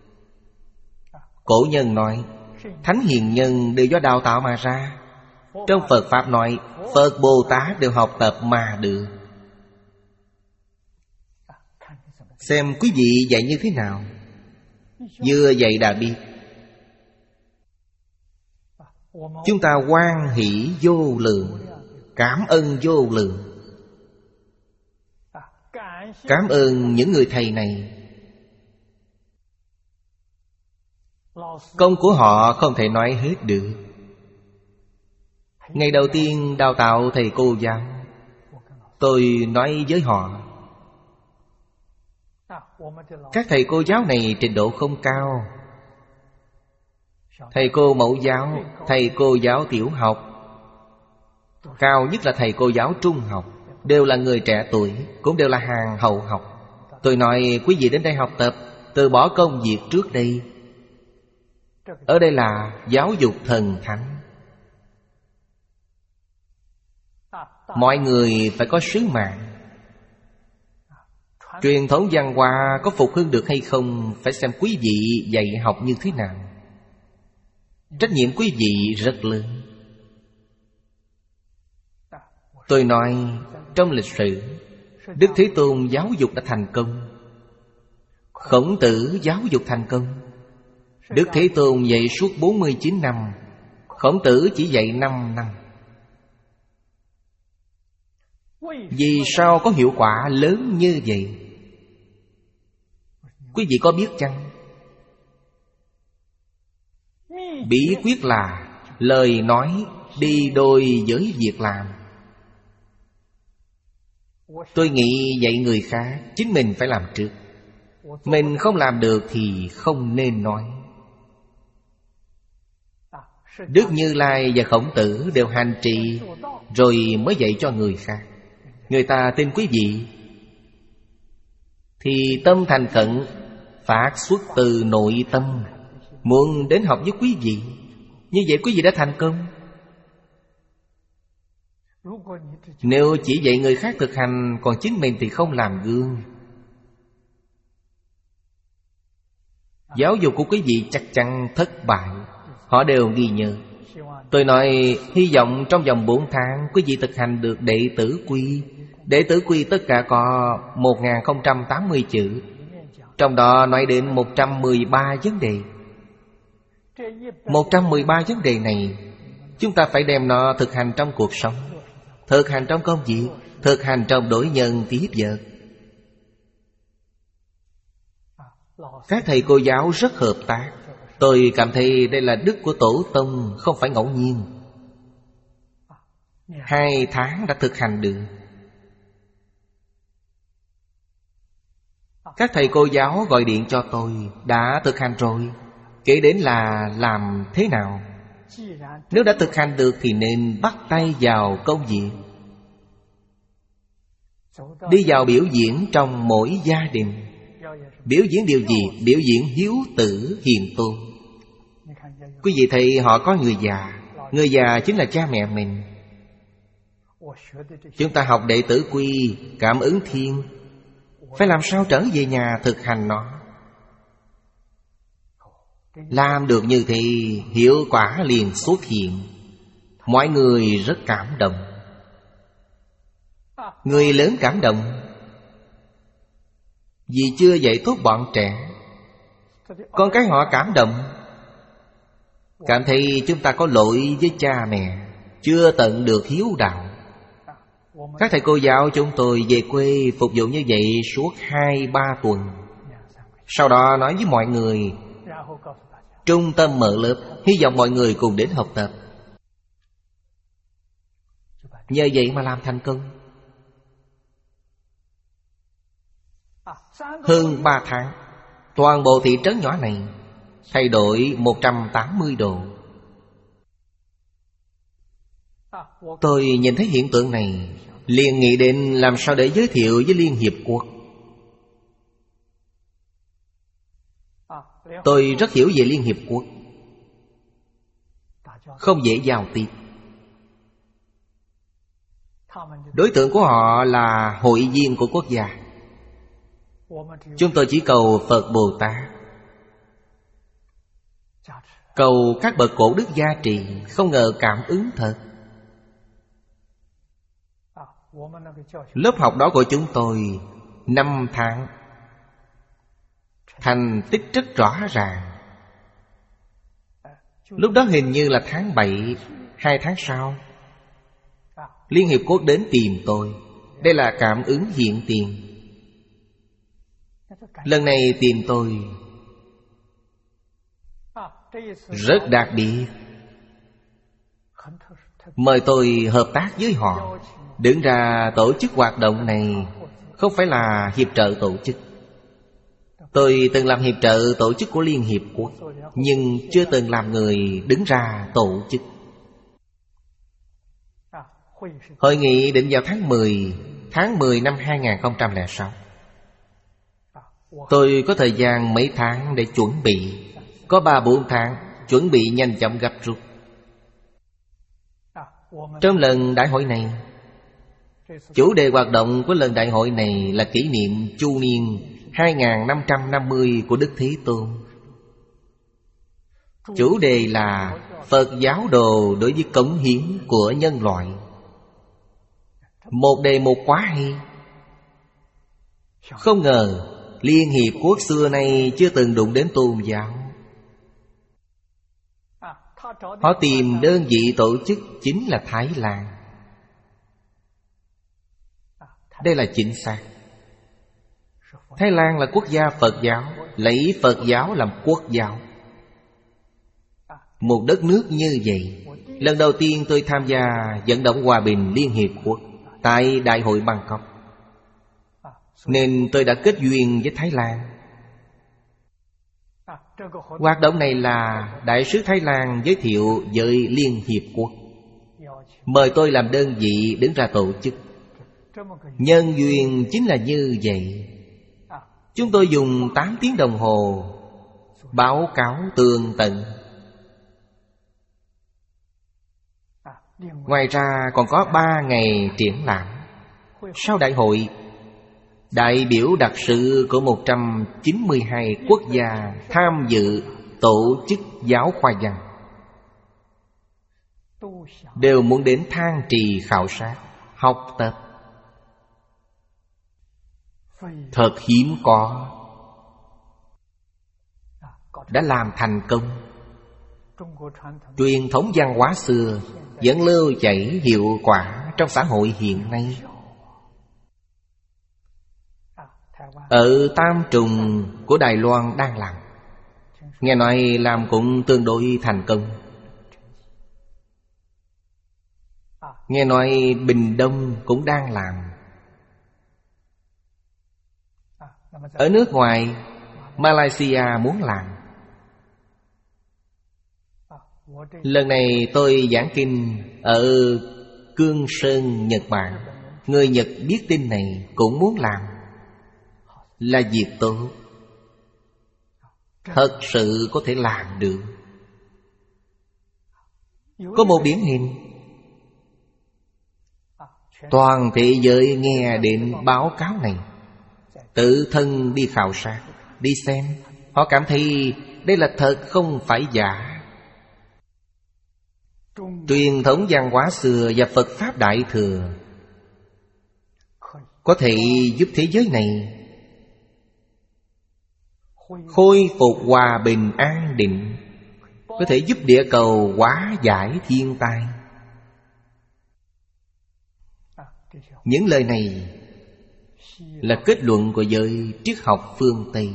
Cổ nhân nói, thánh hiền nhân đều do đào tạo mà ra. Trong Phật Pháp nói, Phật Bồ Tát đều học tập mà được. Xem quý vị dạy như thế nào. Vừa dạy đã biết. Chúng ta hoan hỷ vô lượng, cảm ơn vô lượng. Cảm ơn những người thầy này. Công của họ không thể nói hết được. Ngày đầu tiên đào tạo thầy cô giáo, tôi nói với họ, các thầy cô giáo này trình độ không cao. Thầy cô mẫu giáo, thầy cô giáo tiểu học, cao nhất là thầy cô giáo trung học, đều là người trẻ tuổi, cũng đều là hàng hậu học. Tôi nói quý vị đến đây học tập, từ bỏ công việc trước đây. Ở đây là giáo dục thần thánh. Mọi người phải có sứ mạng. Truyền thống văn hóa có phục hưng được hay không, phải xem quý vị dạy học như thế nào. Trách nhiệm quý vị rất lớn. Tôi nói, trong lịch sử, Đức Thế Tôn giáo dục đã thành công, Khổng Tử giáo dục thành công. Đức Thế Tôn dạy suốt bốn mươi chín năm, Khổng Tử chỉ dạy năm năm. Vì sao có hiệu quả lớn như vậy? Quý vị có biết chăng? Bí quyết là lời nói đi đôi với việc làm. Tôi nghĩ dạy người khác, chính mình phải làm trước. Mình không làm được thì không nên nói. Đức Như Lai và Khổng Tử đều hành trì rồi mới dạy cho người khác. Người ta tin quý vị thì tâm thành khẩn, phát xuất từ nội tâm, muốn đến học với quý vị. Như vậy quý vị đã thành công. Nếu chỉ dạy người khác thực hành, còn chính mình thì không làm gương, giáo dục của quý vị chắc chắn thất bại. Họ đều ghi nhớ. Tôi nói hy vọng trong vòng bốn tháng quý vị thực hành được đệ tử quy. Đệ tử quy tất cả có một nghìn không trăm tám mươi chữ, trong đó nói đến một trăm mười ba vấn đề. một trăm mười ba vấn đề này chúng ta phải đem nó thực hành trong cuộc sống, thực hành trong công việc, thực hành trong đối nhân tiếp vật. Các thầy cô giáo rất hợp tác. Tôi cảm thấy đây là đức của Tổ Tông, không phải ngẫu nhiên. Hai tháng đã thực hành được. Các thầy cô giáo gọi điện cho tôi, đã thực hành rồi. Kể đến là làm thế nào? Nếu đã thực hành được thì nên bắt tay vào công việc, đi vào biểu diễn trong mỗi gia đình. Biểu diễn điều gì? Biểu diễn hiếu tử hiền tôn. Quý vị thấy họ có người già. Người già chính là cha mẹ mình. Chúng ta học đệ tử quy, cảm ứng thiên, phải làm sao trở về nhà thực hành nó. Làm được như thế, hiệu quả liền xuất hiện. Mọi người rất cảm động. Người lớn cảm động vì chưa dạy tốt bọn trẻ. Con cái họ cảm động, cảm thấy chúng ta có lỗi với cha mẹ, chưa tận được hiếu đạo. Các thầy cô giáo chúng tôi về quê phục vụ như vậy suốt hai ba tuần. Sau đó nói với mọi người, trung tâm mở lớp, hy vọng mọi người cùng đến học tập. Nhờ vậy mà làm thành công. Hơn ba tháng, toàn bộ thị trấn nhỏ này thay đổi một trăm tám mươi độ. Tôi nhìn thấy hiện tượng này, liền nghĩ đến làm sao để giới thiệu với Liên Hiệp Quốc. Tôi rất hiểu về Liên Hiệp Quốc, không dễ giao tiếp. Đối tượng của họ là hội viên của quốc gia. Chúng tôi chỉ cầu Phật Bồ Tát, cầu các bậc cổ đức gia trì. Không ngờ cảm ứng thật. Lớp học đó của chúng tôi năm tháng, thành tích rất rõ ràng. Lúc đó hình như là tháng bảy, hai tháng sau, Liên Hiệp Quốc đến tìm tôi. Đây là cảm ứng hiện tiền. Lần này tìm tôi rất đặc biệt, mời tôi hợp tác với họ. Đứng ra tổ chức hoạt động này không phải là hiệp trợ tổ chức. Tôi từng làm hiệp trợ tổ chức của Liên Hiệp Quốc, nhưng chưa từng làm người đứng ra tổ chức. Hội nghị định vào tháng mười, tháng mười năm hai nghìn không trăm lẻ sáu. Tôi có thời gian mấy tháng để chuẩn bị. Có ba bốn tháng chuẩn bị nhanh chóng gấp rút. Trong lần đại hội này, chủ đề hoạt động của lần đại hội này là kỷ niệm chu niên hai nghìn năm trăm năm mươi của Đức Thế Tôn. Chủ đề là Phật giáo đồ đối với cống hiến của nhân loại. Một đề mục quá hay. Không ngờ Liên Hiệp Quốc xưa nay chưa từng đụng đến tôn giáo. Họ tìm đơn vị tổ chức chính là Thái Lan. Đây là chính xác. Thái Lan là quốc gia Phật giáo, lấy Phật giáo làm quốc giáo. Một đất nước như vậy, lần đầu tiên tôi tham gia vận động hòa bình Liên Hiệp Quốc tại Đại hội Bangkok, nên tôi đã kết duyên với Thái Lan. Hoạt động này là Đại sứ Thái Lan giới thiệu với Liên Hiệp Quốc, mời tôi làm đơn vị đứng ra tổ chức. Nhân duyên chính là như vậy. Chúng tôi dùng tám tiếng đồng hồ báo cáo tường tận. Ngoài ra còn có ba ngày triển lãm. Sau đại hội, đại biểu đặc sự của một trăm chín mươi hai quốc gia tham dự tổ chức giáo khoa văn đều muốn đến Thang Trì khảo sát, học tập. Thật hiếm có, đã làm thành công. Truyền thống văn hóa xưa vẫn lưu chảy hiệu quả trong xã hội hiện nay. Ở Tam Trùng của Đài Loan đang làm, nghe nói làm cũng tương đối thành công. Nghe nói Bình Đông cũng đang làm. Ở nước ngoài, Malaysia muốn làm. Lần này tôi giảng kinh ở Cương Sơn, Nhật Bản. Người Nhật biết tin này cũng muốn làm. Là việc tốt, thật sự có thể làm được. Có một điển hình, toàn thế giới nghe đến báo cáo này, tự thân đi khảo sát, đi xem. Họ cảm thấy đây là thật, không phải giả. Truyền thống văn hóa xưa và Phật Pháp Đại Thừa có thể giúp thế giới này khôi phục hòa bình an định, có thể giúp địa cầu hóa giải thiên tai. Những lời này là kết luận của giới triết học phương Tây.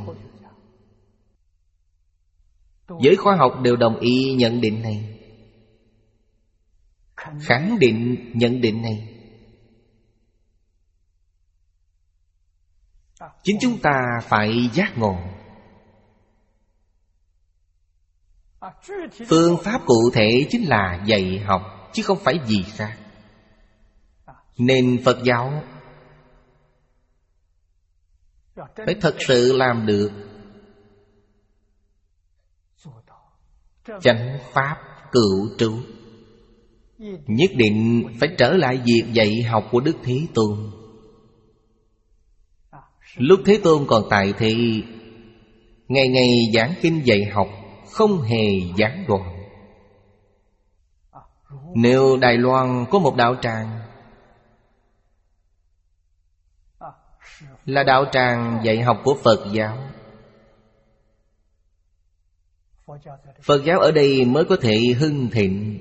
Giới khoa học đều đồng ý nhận định này, khẳng định nhận định này. Chính chúng ta phải giác ngộ. Phương pháp cụ thể chính là dạy học, chứ không phải gì khác. Nên Phật giáo phải thật sự làm được chánh pháp cửu trụ. Nhất định phải trở lại việc dạy học của Đức Thế Tôn. Lúc Thế Tôn còn tại thì ngày ngày giảng kinh dạy học, không hề gián đoạn. Nếu Đài Loan có một đạo tràng là đạo tràng dạy học của Phật giáo, Phật giáo ở đây mới có thể hưng thịnh.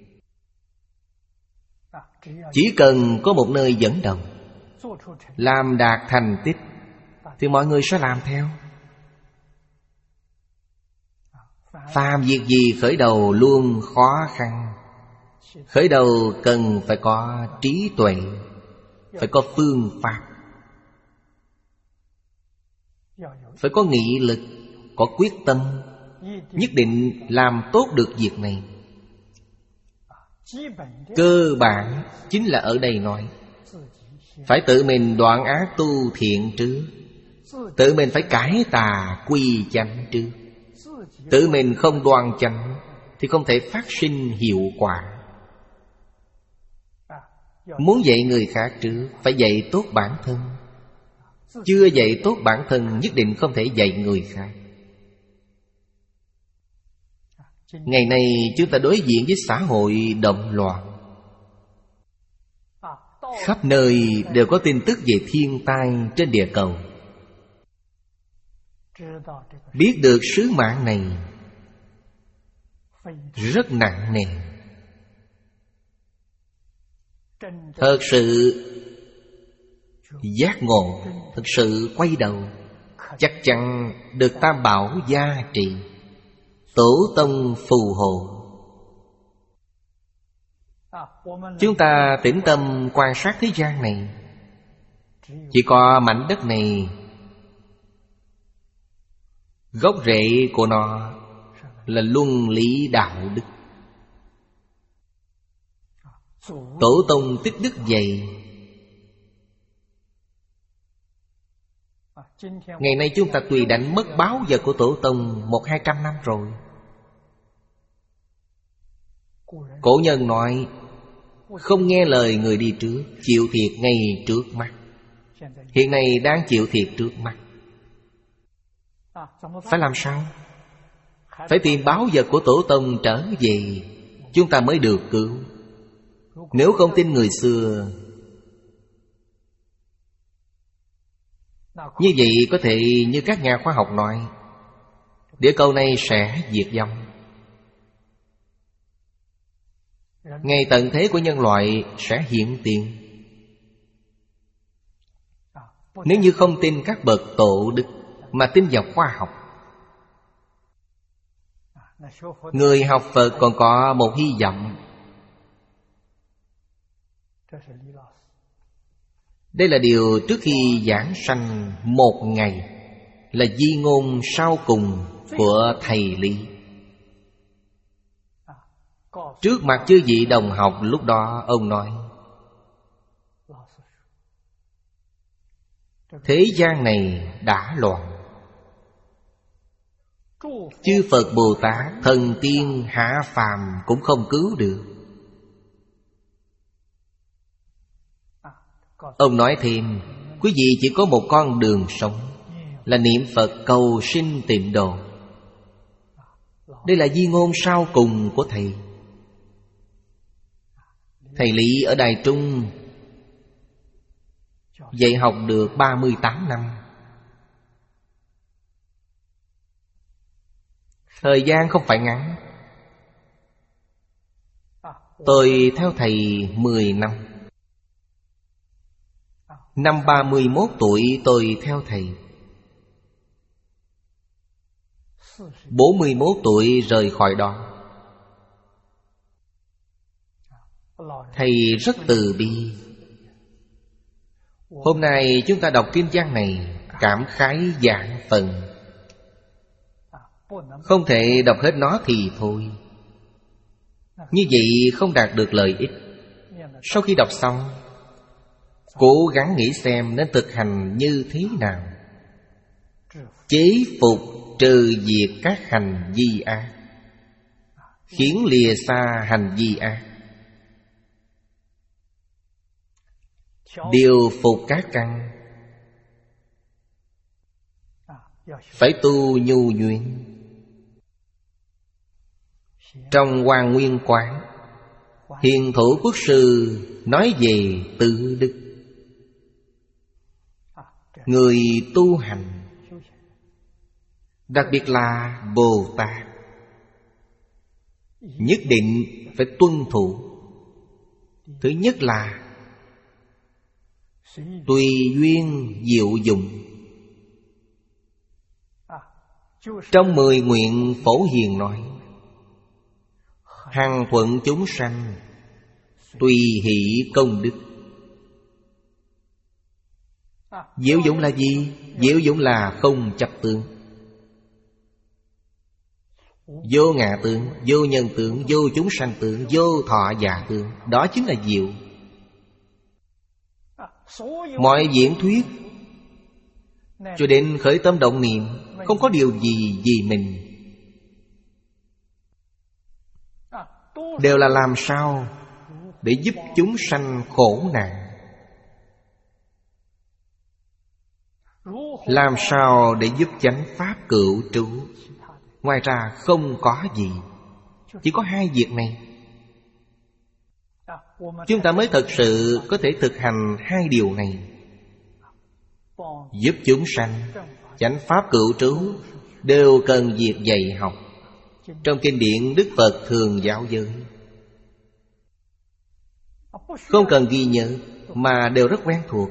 Chỉ cần có một nơi dẫn đầu, làm đạt thành tích, thì mọi người sẽ làm theo. Phàm việc gì khởi đầu luôn khó khăn. Khởi đầu cần phải có trí tuệ, phải có phương pháp, phải có nghị lực, có quyết tâm, nhất định làm tốt được việc này. Cơ bản chính là ở đây nói, phải tự mình đoạn ác tu thiện trước, tự mình phải cải tà quy chánh trước. Tự mình không đoan chánh thì không thể phát sinh hiệu quả. Muốn dạy người khác trước, phải dạy tốt bản thân. Chưa dạy tốt bản thân, nhất định không thể dạy người khác. Ngày nay chúng ta đối diện với xã hội động loạn. Khắp nơi đều có tin tức về thiên tai trên địa cầu. Biết được sứ mạng này rất nặng nề. Thật sự giác ngộ, thật sự quay đầu, chắc chắn được Tam Bảo gia trì, Tổ tông phù hộ. Chúng ta tĩnh tâm quan sát thế gian này, chỉ có mảnh đất này Gốc rễ của nó là luân lý đạo đức. Tổ tông tích đức dày. Ngày nay chúng ta tuy đánh mất báo vật của tổ tông một hai trăm năm rồi. Cổ nhân nói không nghe lời người đi trước, chịu thiệt ngay trước mắt. Hiện nay đang chịu thiệt trước mắt. Phải làm sao? Phải tìm báo vật của tổ tông trở về, chúng ta mới được cứu. Nếu không tin người xưa, như vậy có thể như các nhà khoa học nói, địa cầu này sẽ diệt vong. Ngày tận thế của nhân loại sẽ hiện tiền. Nếu như không tin các bậc tổ đức mà tin vào khoa học, người học Phật còn có một hy vọng. Đây là điều trước khi giảng sanh một ngày, là di ngôn sau cùng của thầy Lý. Trước mặt chư vị đồng học lúc đó, ông nói thế gian này đã loạn. Chư Phật Bồ Tát, thần tiên hạ phàm cũng không cứu được. Ông nói thêm, quý vị chỉ có một con đường sống, là niệm Phật cầu sinh tịnh độ. Đây là di ngôn sau cùng của thầy. Thầy Lý ở Đài Trung dạy học được ba mươi tám năm. Thời gian không phải ngắn. Tôi theo thầy mười năm. Năm ba mươi mốt tuổi tôi theo thầy. Bốn mươi mốt tuổi rời khỏi đó. Thầy rất từ bi. Hôm nay chúng ta đọc kinh văn này, cảm khái vạn phần. Không thể đọc hết nó thì thôi. Như vậy không đạt được lợi ích. Sau khi đọc xong, cố gắng nghĩ xem nên thực hành như thế nào. Chế phục trừ diệt các hành vi ác, khiến lìa xa hành vi ác. Điều phục các căn, phải tu nhu nhuyễn. Trong Hoa Nguyên Quán, Hiền Thủ Quốc Sư nói về tự đức. Người tu hành, đặc biệt là Bồ Tát, nhất định phải tuân thủ. Thứ nhất là tùy duyên diệu dụng. Trong mười nguyện Phổ Hiền nói, hằng thuận chúng sanh, tùy hỷ công đức. Diệu dụng là gì? Diệu dụng là không chấp tướng, vô ngã tướng, vô nhân tướng, vô chúng sanh tướng, vô thọ giả tướng. Đó chính là diệu. Mọi diễn thuyết cho đến khởi tâm động niệm, không có điều gì vì mình, đều là làm sao để giúp chúng sanh khổ nạn, làm sao để giúp chánh pháp cửu trú. Ngoài ra không có gì. Chỉ có hai việc này, chúng ta mới thật sự có thể thực hành hai điều này. Giúp chúng sanh, chánh pháp cửu trú đều cần việc dạy học. Trong kinh điển Đức Phật thường giáo giới, không cần ghi nhớ mà đều rất quen thuộc.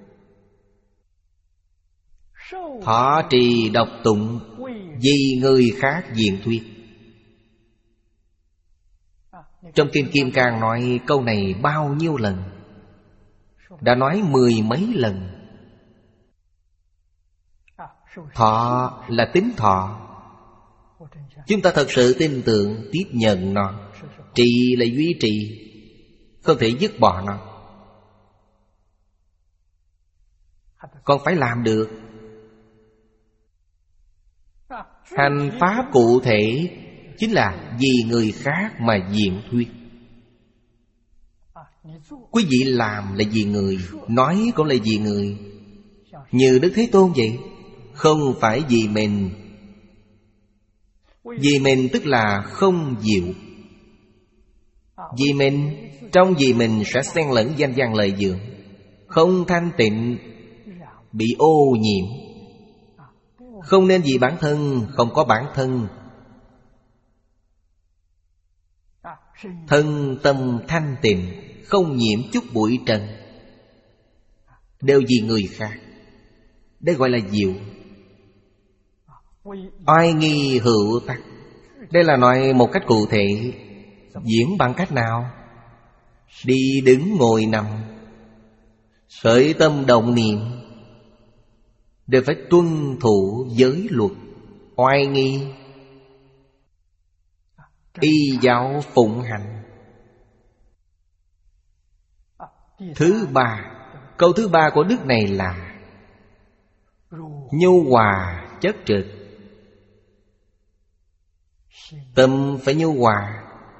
Thọ trì đọc tụng, vì người khác diễn thuyết. Trong Kinh Kim Cang nói câu này bao nhiêu lần? Đã nói mười mấy lần. Thọ là tính thọ. Chúng ta thật sự tin tưởng, tiếp nhận nó. Trì là duy trì, không thể dứt bỏ nó. Còn phải làm được. Hành pháp cụ thể chính là vì người khác mà diễn thuyết. Quý vị làm là vì người, nói cũng là vì người. Như Đức Thế Tôn vậy, không phải vì mình. Vì mình tức là không diệu. Vì mình, trong vì mình sẽ xen lẫn danh văn lợi dưỡng, không thanh tịnh, bị ô nhiễm. Không nên vì bản thân, không có bản thân. Thân tâm thanh tịnh, không nhiễm chút bụi trần, đều vì người khác. Đây gọi là diệu. Oai nghi hữu tắc. Đây là nói một cách cụ thể. Diễn bằng cách nào? Đi đứng ngồi nằm, khởi tâm động niệm đều phải tuân thủ giới luật. Oai nghi, y giáo phụng hành. Thứ ba, câu thứ ba của đức này là nhu hòa chất trực. Tâm phải nhu hòa,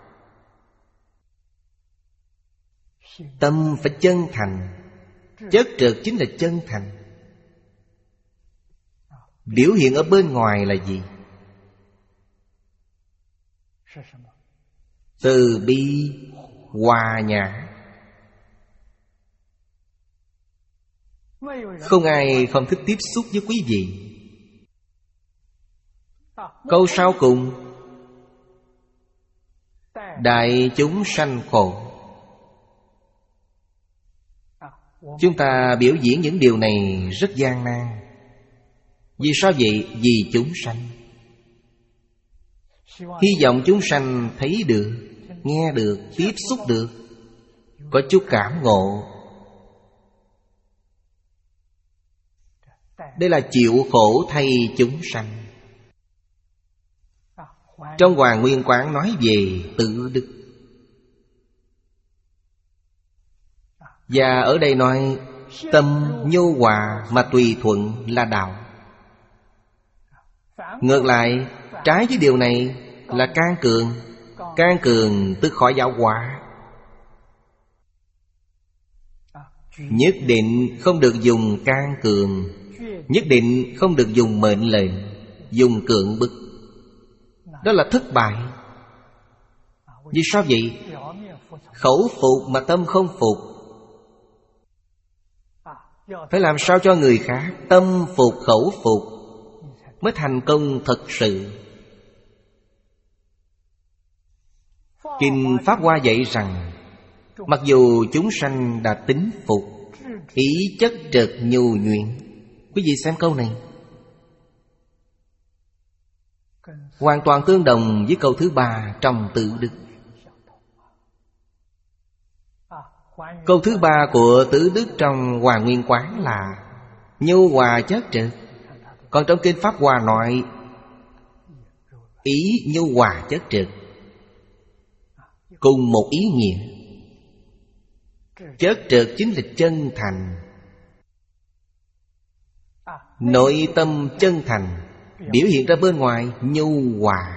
tâm phải chân thành. Chất trực chính là chân thành. Biểu hiện ở bên ngoài là gì? Từ bi, hòa nhã. Không ai không thích tiếp xúc với quý vị. Câu sau cùng, đại chúng sanh khổ. Chúng ta biểu diễn những điều này rất gian nan. Vì sao vậy? Vì chúng sanh. Hy vọng chúng sanh thấy được, nghe được, tiếp xúc được, có chút cảm ngộ. Đây là chịu khổ thay chúng sanh. Trong Hoàng Nguyên Quán nói về tự đức. Và ở đây nói tâm nhu hòa mà tùy thuận là đạo. Ngược lại, trái với điều này là can cường. Can cường tức khỏi giáo hóa. Nhất định không được dùng can cường. Nhất định không được dùng mệnh lệnh, dùng cưỡng bức. Đó là thất bại. Vì sao vậy? Khẩu phục mà tâm không phục. Phải làm sao cho người khác tâm phục khẩu phục mới thành công thật sự. Kinh Pháp Hoa dạy rằng, mặc dù chúng sanh đã tín phục, ý chất trực nhu nhuyễn. Quý vị xem câu này, hoàn toàn tương đồng với câu thứ ba trong tự đức. Câu thứ ba của tứ đức trong Hoàng Nguyên Quán là nhu hòa chất trực. Còn trong Kinh Pháp Hoa nói ý nhu hòa chất trực, cùng một ý nghĩa. Chất trực chính là chân thành. Nội tâm chân thành, biểu hiện ra bên ngoài nhu hòa.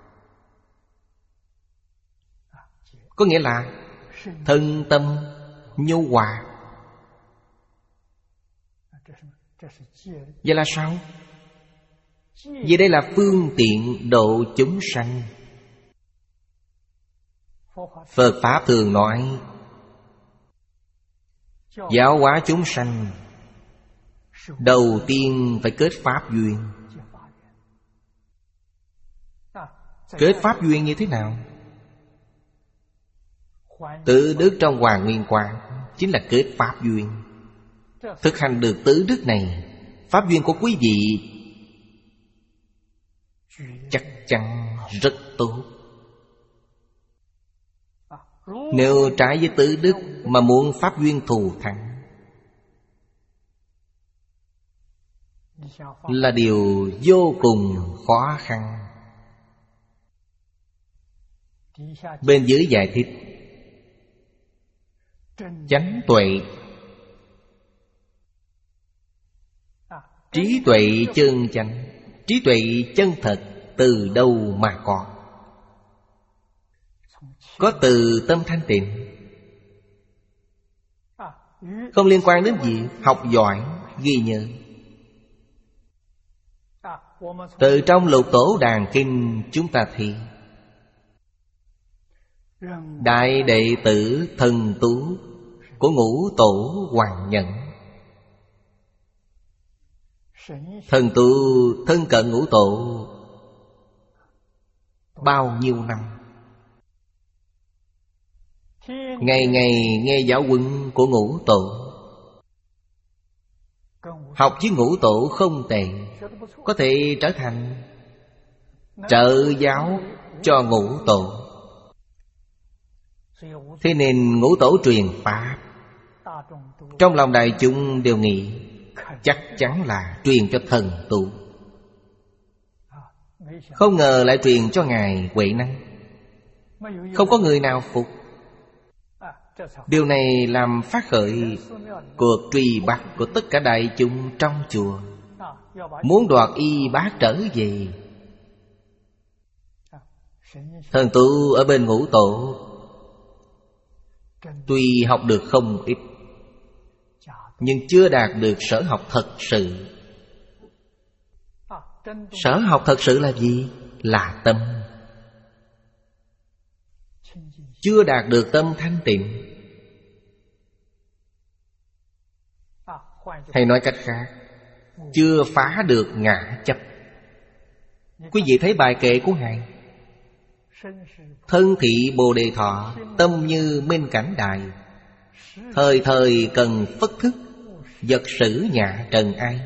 Có nghĩa là thân tâm nhu hòa. Vậy là sao? Vì đây là phương tiện độ chúng sanh. Phật Pháp thường nói giáo hóa chúng sanh, đầu tiên phải kết pháp duyên. Kết pháp duyên như thế nào? Tứ đức trong Hoàng Nguyên Quán chính là kết pháp duyên. Thực hành được tứ đức này, pháp duyên của quý vị chắc chắn rất tốt. Nếu trái với tứ đức mà muốn pháp duyên thù thắng, là điều vô cùng khó khăn. Bên dưới giải thích: chánh tuệ, trí tuệ chân chánh. Trí tuệ chân thật từ đâu mà có? Có từ tâm thanh tịnh. Không liên quan đến gì học giỏi, ghi nhớ. Từ trong Lục Tổ Đàn Kinh chúng ta thì đại đệ tử Thần Tú của Ngũ Tổ Hoàng Nhẫn. Thần Tú thân cận Ngũ Tổ bao nhiêu năm, ngày ngày nghe giáo huấn của Ngũ Tổ. Học với Ngũ Tổ không tệ, có thể trở thành trợ giáo cho Ngũ Tổ. Thế nên Ngũ Tổ truyền Pháp, trong lòng đại chúng đều nghĩ chắc chắn là truyền cho Thần Tú. Không ngờ lại truyền cho Ngài Huệ Năng. Không có người nào phục. Điều này làm phát khởi cuộc truy bắt của tất cả đại chúng trong chùa, muốn đoạt y bát trở về. Thần Tú ở bên Ngũ Tổ tuy học được không ít, nhưng chưa đạt được sở học thật sự. Sở học thật sự là gì? Là tâm. Chưa đạt được tâm thanh tịnh. Hay nói cách khác, chưa phá được ngã chấp. Quý vị thấy bài kệ của Ngài: thân thị Bồ Đề Thọ, tâm như minh cảnh đại. Thời thời cần phất thức, vật sử nhạ trần ai.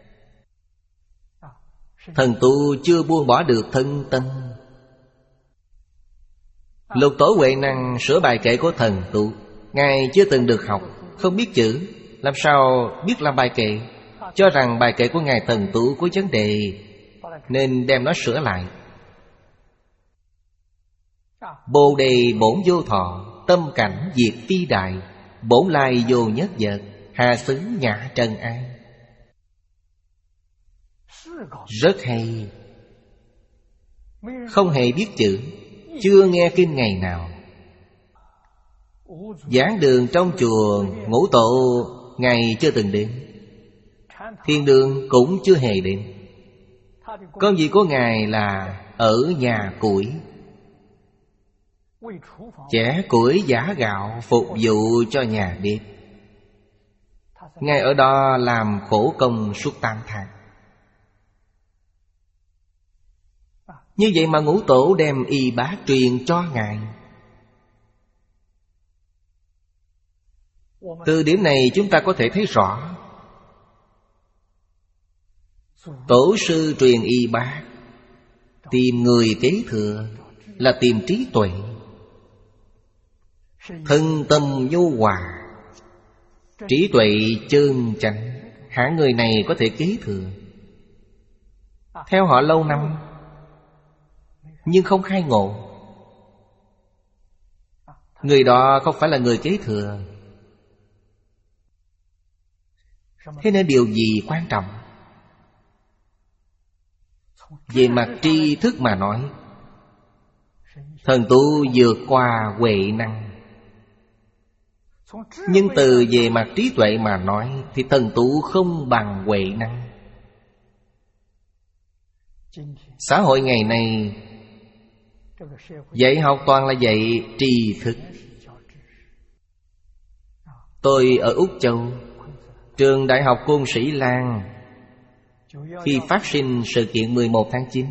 Thần Tu chưa buông bỏ được thân tâm. Lục Tổ Huệ Năng sửa bài kệ của Thần Tu. Ngài chưa từng được học, không biết chữ, làm sao biết làm bài kệ? Cho rằng bài kệ của Ngài Thần Tu có vấn đề, nên đem nó sửa lại. Bồ đề bổn vô thọ, tâm cảnh diệt phi đại. Bổn lai vô nhất vật, hà xứ nhã trần an. Rất hay. Không hề biết chữ, chưa nghe kinh ngày nào. Giảng đường trong chùa Ngũ Tổ Ngài chưa từng đến, Thiên Đường cũng chưa hề đến. Công việc của Ngài là ở nhà củi, chẻ củi giã gạo phục vụ cho nhà bếp. Ngài ở đó làm khổ công suốt tám tháng. Như vậy mà Ngũ Tổ đem y bát truyền cho Ngài. Từ điểm này chúng ta có thể thấy rõ, Tổ sư truyền y bát, tìm người kế thừa là tìm trí tuệ, thân tâm nhu hòa, trí tuệ chân chánh. Hạng người này có thể kế thừa. Theo họ lâu năm nhưng không khai ngộ, người đó không phải là người kế thừa. Thế nên điều gì quan trọng? Về mặt tri thức mà nói, Thần Tu vượt qua Huệ Năng. Nhưng từ về mặt trí tuệ mà nói thì Thần Tu không bằng Huệ Năng. Xã hội ngày nay dạy học toàn là dạy tri thức. Tôi ở Úc Châu, trường Đại học Côn Sĩ Lan, khi phát sinh sự kiện mười một tháng chín,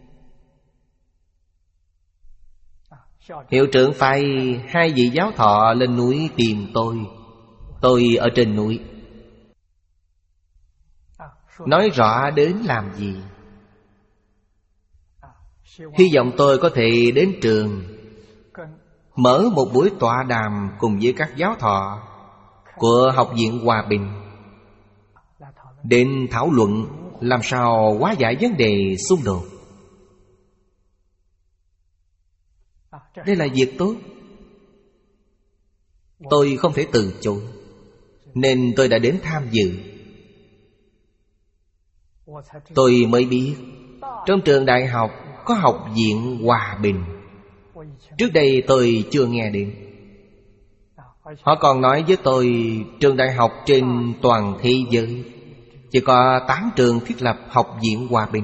hiệu trưởng phái hai vị giáo thọ lên núi tìm tôi. Tôi ở trên núi. Nói rõ đến làm gì? Hy vọng tôi có thể đến trường, mở một buổi tọa đàm cùng với các giáo thọ của Học viện Hòa Bình, đến thảo luận làm sao hóa giải vấn đề xung đột. Đây là việc tốt, tôi không thể từ chối, nên tôi đã đến tham dự. Tôi mới biết trong trường đại học có học viện hòa bình. Trước đây tôi chưa nghe đến. Họ còn nói với tôi trường đại học trên toàn thế giới chỉ có tám trường thiết lập học viện hòa bình.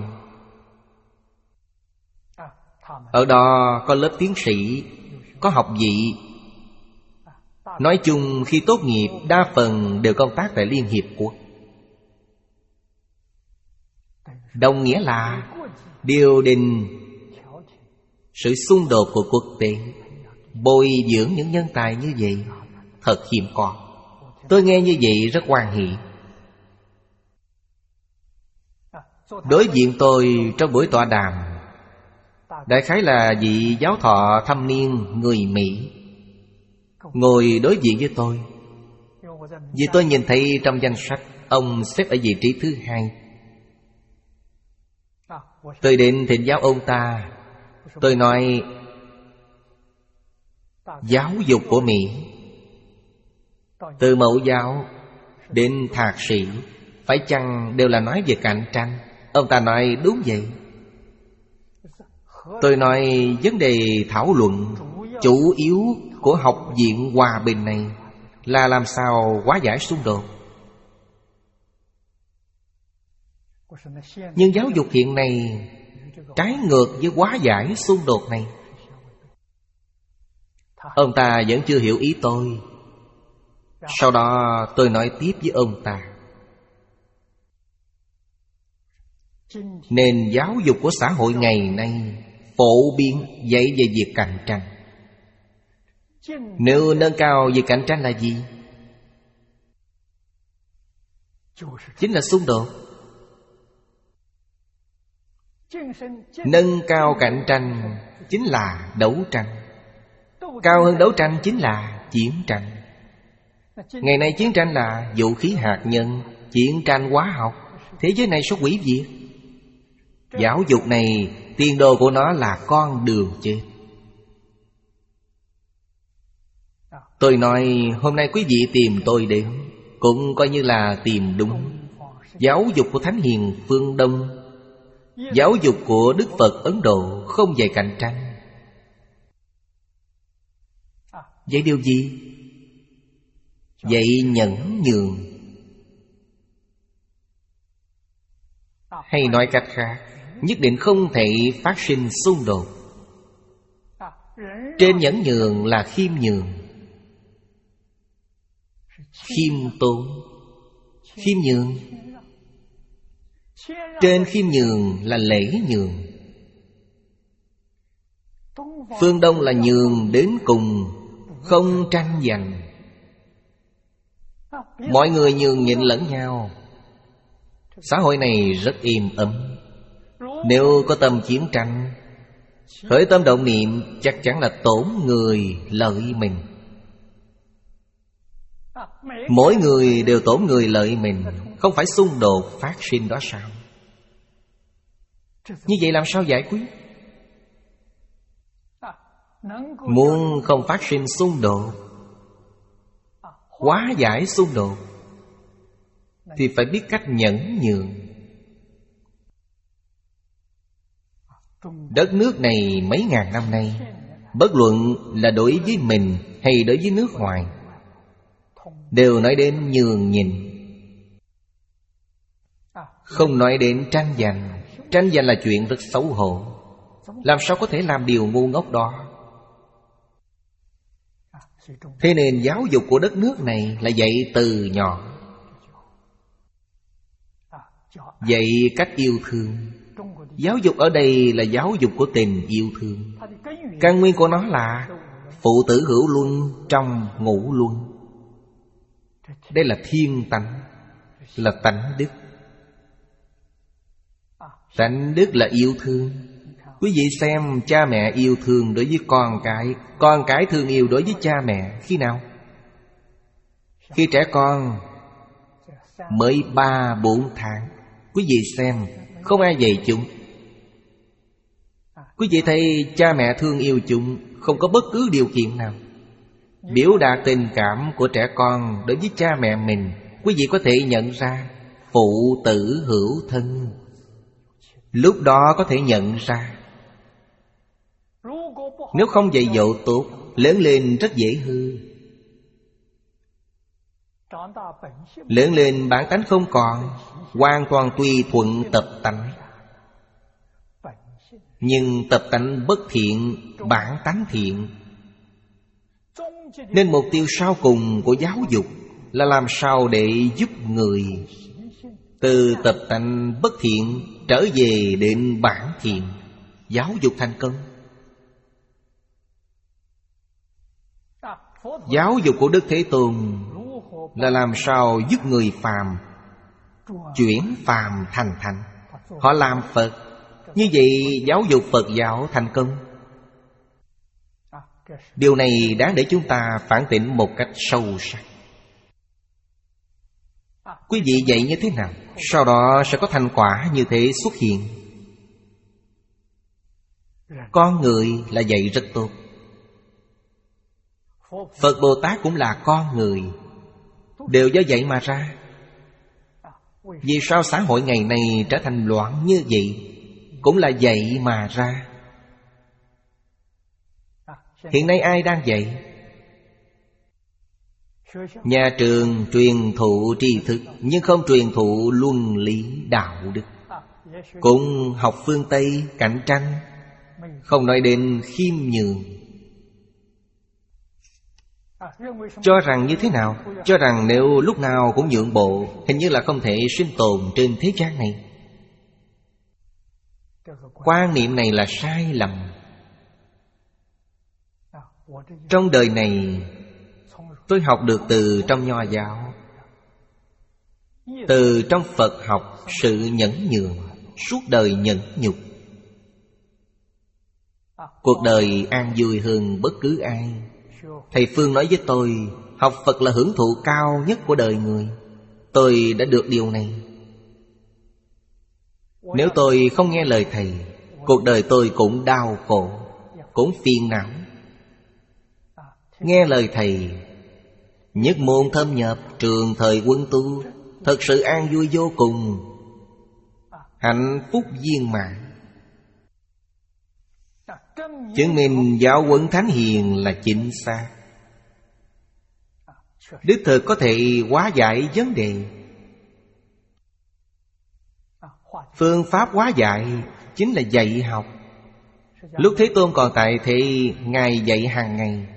Ở đó có lớp tiến sĩ, có học vị. Nói chung khi tốt nghiệp đa phần đều công tác tại Liên Hiệp Quốc. Đồng nghĩa là điều đình sự xung đột của quốc tế, bồi dưỡng những nhân tài như vậy thật hiếm có. Tôi nghe như vậy rất hoan hỷ. Đối diện tôi trong buổi tọa đàm, đại khái là vị giáo thọ thâm niên người Mỹ ngồi đối diện với tôi. Vì tôi nhìn thấy trong danh sách ông xếp ở vị trí thứ hai. Tôi đến thỉnh giáo ông ta. Tôi nói giáo dục của Mỹ từ mẫu giáo đến thạc sĩ phải chăng đều là nói về cạnh tranh? Ông ta nói đúng vậy. Tôi nói vấn đề thảo luận chủ yếu của học viện hòa bình này là làm sao hóa giải xung đột. Nhưng giáo dục hiện nay trái ngược với hóa giải xung đột này. Ông ta vẫn chưa hiểu ý tôi. Sau đó tôi nói tiếp với ông ta. Nền giáo dục của xã hội ngày nay phổ biến dạy về việc cạnh tranh. Nếu nâng cao việc cạnh tranh là gì? Chính là xung đột. Nâng cao cạnh tranh chính là đấu tranh. Cao hơn đấu tranh chính là chiến tranh. Ngày nay chiến tranh là vũ khí hạt nhân, chiến tranh hóa học. Thế giới này sẽ hủy diệt. Giáo dục này tiền đồ của nó là con đường chết. Tôi nói hôm nay quý vị tìm tôi đến cũng coi như là tìm đúng. Giáo dục của Thánh Hiền phương Đông, giáo dục của Đức Phật Ấn Độ không dạy cạnh tranh. Dạy điều gì? Dạy nhẫn nhường. Hay nói cách khác, nhất định không thể phát sinh xung đột. Trên nhẫn nhường là khiêm nhường, khiêm tốn, khiêm nhường. Trên khiêm nhường là lễ nhường. Phương Đông là nhường đến cùng, không tranh giành. Mọi người nhường nhịn lẫn nhau. Xã hội này rất êm ấm. Nếu có tâm chiến tranh, khởi tâm động niệm chắc chắn là tổn người lợi mình. Mỗi người đều tổn người lợi mình, không phải xung đột phát sinh đó sao? Như vậy làm sao giải quyết? Muốn không phát sinh xung đột, hóa giải xung đột, thì phải biết cách nhẫn nhường. Đất nước này mấy ngàn năm nay, bất luận là đối với mình hay đối với nước ngoài, đều nói đến nhường nhịn, không nói đến tranh giành. Tranh giành là chuyện rất xấu hổ. Làm sao có thể làm điều ngu ngốc đó? Thế nên giáo dục của đất nước này là dạy từ nhỏ, dạy cách yêu thương. Giáo dục ở đây là giáo dục của tình yêu thương. Căn nguyên của nó là phụ tử hữu luân trong ngũ luân. Đây là thiên tánh, là tánh đức. Tánh đức là yêu thương. Quý vị xem cha mẹ yêu thương đối với con cái, con cái thương yêu đối với cha mẹ khi nào? Khi trẻ con mới ba bốn tháng, Quý vị xem, không ai dạy chúng. Quý vị thấy cha mẹ thương yêu chúng, không có bất cứ điều kiện nào. Biểu đạt tình cảm của trẻ con đối với cha mẹ mình, quý vị có thể nhận ra phụ tử hữu thân. Lúc đó có thể nhận ra. Nếu không dạy dỗ tốt, lớn lên rất dễ hư. Lớn lên bản tánh không còn, hoàn toàn tùy thuận tập tánh. Nhưng tập tánh bất thiện, bản tánh thiện. Nên mục tiêu sau cùng của giáo dục là làm sao để giúp người từ tập tánh bất thiện trở về đến bản thiện. Giáo dục thành công. Giáo dục của Đức Thế Tôn là làm sao giúp người phàm chuyển phàm thành thánh. Họ làm Phật. Như vậy giáo dục Phật giáo thành công. Điều này đáng để chúng ta phản tỉnh một cách sâu sắc. Quý vị dạy như thế nào, sau đó sẽ có thành quả như thế xuất hiện. Con người là dạy rất tốt. Phật Bồ Tát cũng là con người, đều do vậy mà ra. Vì sao xã hội ngày nay trở thành loạn như vậy? Cũng là vậy mà ra. Hiện nay ai đang dạy? Nhà trường truyền thụ tri thức, nhưng không truyền thụ luân lý đạo đức. Cũng học phương Tây cạnh tranh, không nói đến khiêm nhường. Cho rằng như thế nào? Cho rằng nếu lúc nào cũng nhượng bộ, hình như là không thể sinh tồn trên thế gian này. Quan niệm này là sai lầm. Trong đời này, tôi học được từ trong Nho giáo, từ trong Phật học sự nhẫn nhường, suốt đời nhẫn nhục. Cuộc đời an vui hơn bất cứ ai. Thầy Phương nói với tôi, học Phật là hưởng thụ cao nhất của đời người. Tôi đã được điều này. Nếu tôi không nghe lời Thầy, cuộc đời tôi cũng đau khổ, cũng phiền não. Nghe lời Thầy, nhất môn thâm nhập, trường thời quân tu, thật sự an vui vô cùng, hạnh phúc viên mãn. Chứng minh giáo huấn Thánh Hiền là chính xác. Đích thực có thể hóa giải vấn đề. Phương pháp hóa giải chính là dạy học. Lúc Thế Tôn còn tại thì Ngài dạy hàng ngày.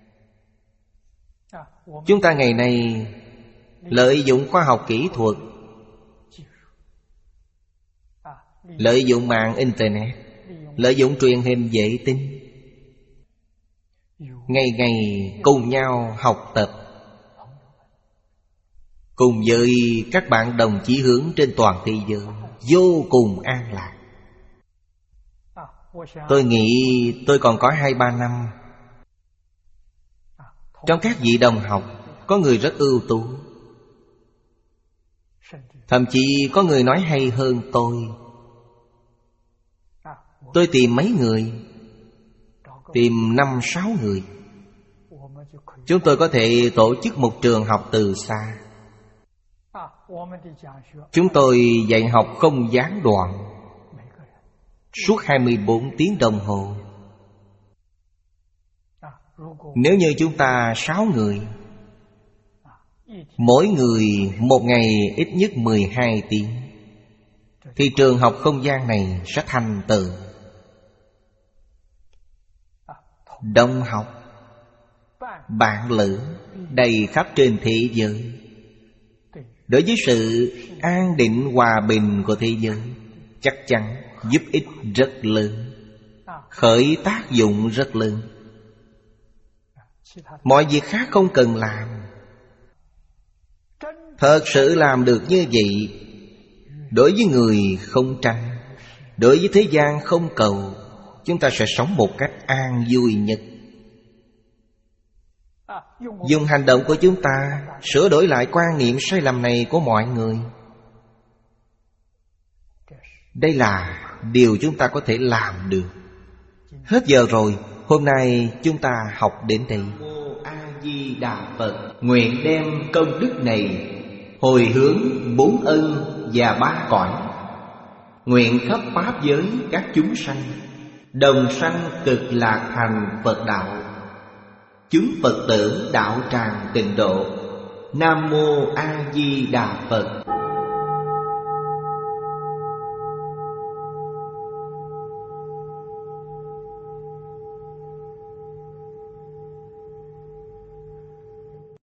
Chúng ta ngày nay lợi dụng khoa học kỹ thuật, lợi dụng mạng Internet, lợi dụng truyền hình vệ tinh, ngày ngày cùng nhau học tập, cùng với các bạn đồng chí hướng trên toàn thế giới, vô cùng an lạc. Tôi nghĩ tôi còn có hai ba năm. Trong các vị đồng học, có người rất ưu tú, thậm chí có người nói hay hơn tôi. Tôi tìm mấy người, tìm năm sáu người, chúng tôi có thể tổ chức một trường học từ xa. Chúng tôi dạy học không gián đoạn, suốt hai mươi bốn tiếng đồng hồ. Nếu như chúng ta sáu người, mỗi người một ngày ít nhất mười hai tiếng, thì trường học không gian này sẽ thành tựu. Đồng học, bạn lữ đầy khắp trên thế giới, đối với sự an định hòa bình của thế giới, chắc chắn giúp ích rất lớn, khởi tác dụng rất lớn. Mọi việc khác không cần làm. Thật sự làm được như vậy, đối với người không tranh, đối với thế gian không cầu, chúng ta sẽ sống một cách an vui nhất. Dùng hành động của chúng ta sửa đổi lại quan niệm sai lầm này của mọi người. Đây là điều chúng ta có thể làm được. Hết giờ rồi. Hôm nay chúng ta học đến đây. Mô A Di Đà Phật. Nguyện đem công đức này hồi hướng bốn ân và ba cõi. Nguyện khắp pháp giới các chúng sanh đồng sanh cực lạc thành Phật đạo. Chúng Phật tử đạo tràng tịnh độ. Nam Mô A Di Đà Phật.